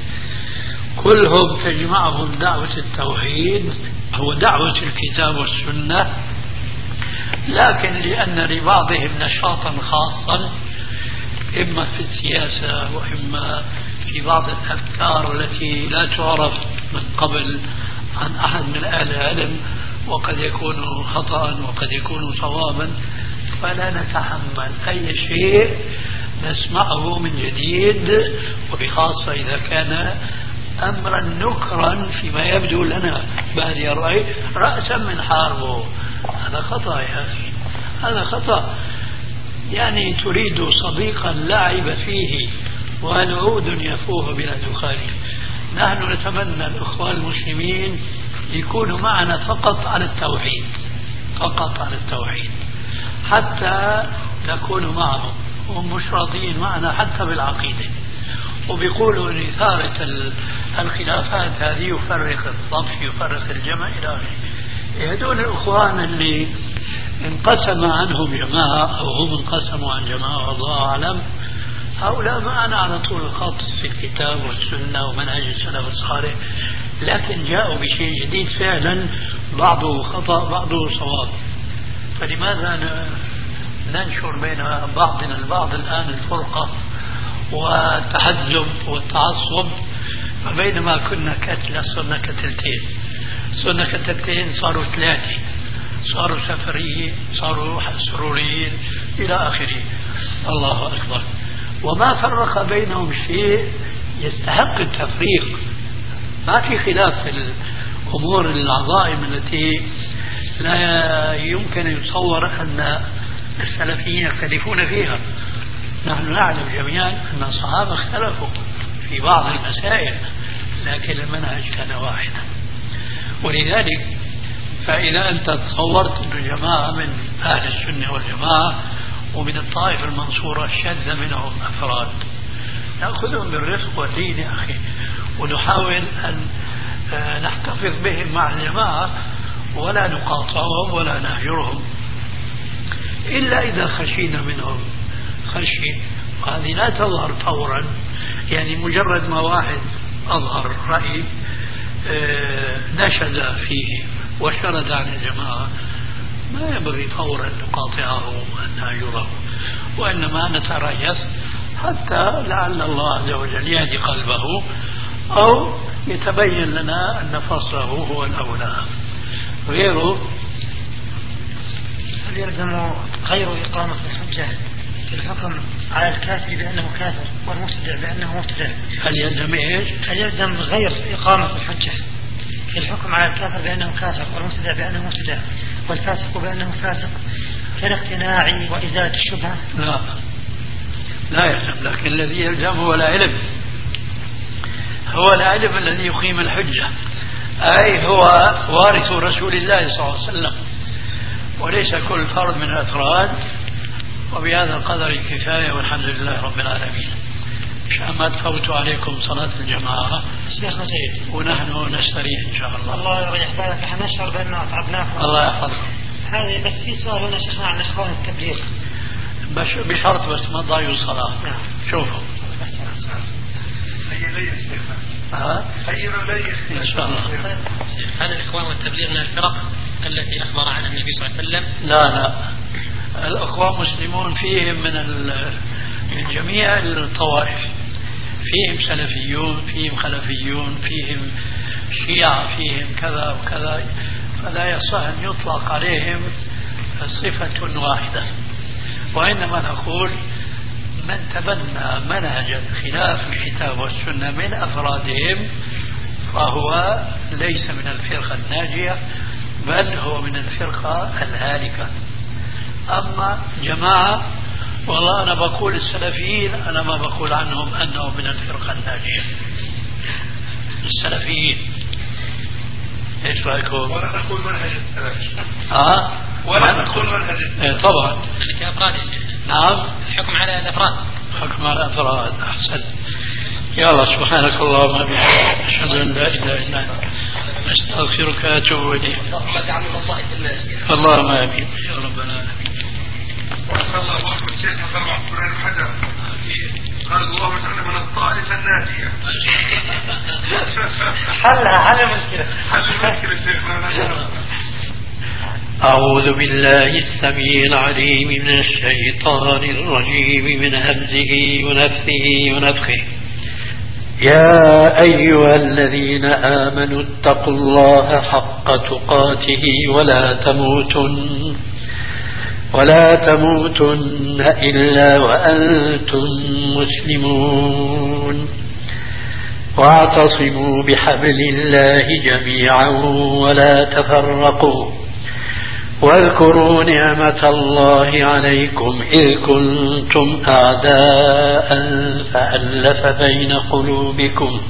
كلهم تجمعهم دعوة التوحيد هو دعوة الكتاب والسنة، لكن لأن لبعضهم نشاطا خاصا إما في السياسة وإما في بعض الأفكار التي لا تعرف من قبل عن أحد من أهل العلم، وقد يكون خطأ وقد يكون صوابا، فلا نتحمل أي شيء نسمعه من جديد، وبخاصة إذا كان أمرا نكرا فيما يبدو لنا بادي الرأي رأسا من حاربه. هذا خطأ يا أخي، هذا خطأ. يعني تريد صديقا لعب فيه ونعود يفوه بلا دخان. نحن نتمنى الأخوة المسلمين يكونوا معنا فقط على التوحيد، فقط على التوحيد، حتى نكون معهم، هم مش راضيين معنا حتى بالعقيدة، وبيقولوا ان إثارة الخلافات هذه يفرق الصف، يفرق الجمع إلى آخره. هذول الأخوان اللي انقسم عنهم جماعة أو هم انقسموا عن جماعة والله أعلم، هؤلاء معنا على طول الخط في الكتاب والسنة ومنهج السلف الصالح، لكن جاءوا بشيء جديد فعلا، بعضه خطأ بعضه صواب. فلماذا ننشر بين بعضنا البعض الآن الفرقة والتحزب والتعصب؟ فبينما كنا كتلة صرنا كتلتين، صرنا كتلتين صاروا ثلاثة، صاروا سفريين، صاروا سروريين إلى آخره. الله أكبر. وما فرق بينهم شيء يستحق التفريق. ما في خلاف في الأمور العظائم التي لا يمكن أن يتصور أن السلفيين يختلفون فيها. نحن نعلم جميعا أن الصحابة اختلفوا في بعض المسائل، لكن المنهج كان واحدا. ولذلك فإذا أنت تصورت أن جماعة من أهل السنة والجماعة ومن الطائفة المنصورة شذ منهم أفراد، نأخذهم بالرفق واللين يا أخي، ونحاول أن نحتفظ بهم مع الجماعة ولا نقاطعهم ولا نهجرهم إلا إذا خشينا منهم خشية. وهذه لا تظهر فورا، يعني مجرد ما واحد أظهر رأي نشد فيه وشرد عن الجماعة ما ينبغي فورا نقاطعه ونهجره، وإنما نتريث حتى لعل الله عز وجل يهدي قلبه أو يتبين لنا أن فصله هو الأولى. غيره هل يلزم غير إقامة الحجة في الحكم على الكافر بأنه كافر والمبتدع بأنه مبتدع؟ هل يلزم إيش؟ هل يلزم غير إقامة الحجة في الحكم على الكافر بأنه كافر والمبتدع بأنه مبتدع والفاسق بأنه فاسق كالاقتناع وإزالة الشبهة؟ لا لا يلزم، لكن الذي يلزم هو العلم، هو العلم الذي يقيم الحجة، أي هو وارث رسول الله صلى الله عليه وسلم، وليس كل فرد من الأفراد. وبهذا القدر كفاية، والحمد لله رب العالمين. مشان ما تفوتوا عليكم صلاة الجماعة شيخنا جيد، ونحن نستريح إن شاء الله. الله يريح بالك، احنا نشعر بأنه أتعبناكم. الله يحفظكم. هذه بس في سؤال هنا شيخنا عن إخوان التبليغ، بشرط بس ما تضيعوا الصلاة. نعم. شوفوا هي لي شيخنا، ها هي لي إن شاء الله. هذا الإخوان والتبليغ من الفرق التي أخبر عنها النبي صلى الله عليه وسلم؟ لا لا، الأخوان مسلمون فيهم من من جميع الطوائف، فيهم سلفيون، فيهم خلفيون، فيهم شيعة، فيهم كذا وكذا، فلا يصح أن يطلق عليهم صفة واحدة. وإنما نقول من تبنى منهجا خلاف الكتاب والسنة من أفرادهم فهو ليس من الفرقة الناجية، بل هو من الفرقة الهالكة. أما جماعة، والله أنا بقول السلفيين، أنا ما بقول عنهم أنهم من الفرقة الناجية. السلفيين إيش رأيكم؟ ولا نقول منهج السلف. آه ولا نقول منهج السلف. طبعا كأفراد. نعم، الحكم على الأفراد. حكم على الأفراد. أحسن. يا الله سبحانك اللهم وبحمدك، أشهد أن لا إله إلا أنت، أستغفرك وأتوب إليك. اللهم آمين يا رب العالمين. وصلى الله وسلم الشيخ محمد عبد الله الحجر قال اللهم اجعلنا من الطائفة الناجية. حلها حل المشكلة، حل المشكلة شيخنا. أعوذ بالله السميع العليم من الشيطان الرجيم، من همزه ونفثه ونفخه. يا أيها الذين آمنوا اتقوا الله حق تقاته ولا تموتن ولا تموتن إلا وأنتم مسلمون واعتصموا بحبل الله جميعا ولا تفرقوا واذكروا نعمة الله عليكم إذ كنتم أعداء فألف بين قلوبكم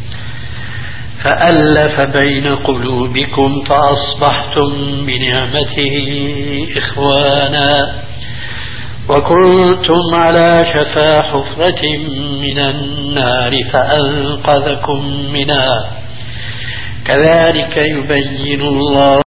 فألف بين قلوبكم فأصبحتم بنعمته إخوانا وكنتم على شفا حفرة من النار فأنقذكم منها كذلك يبين الله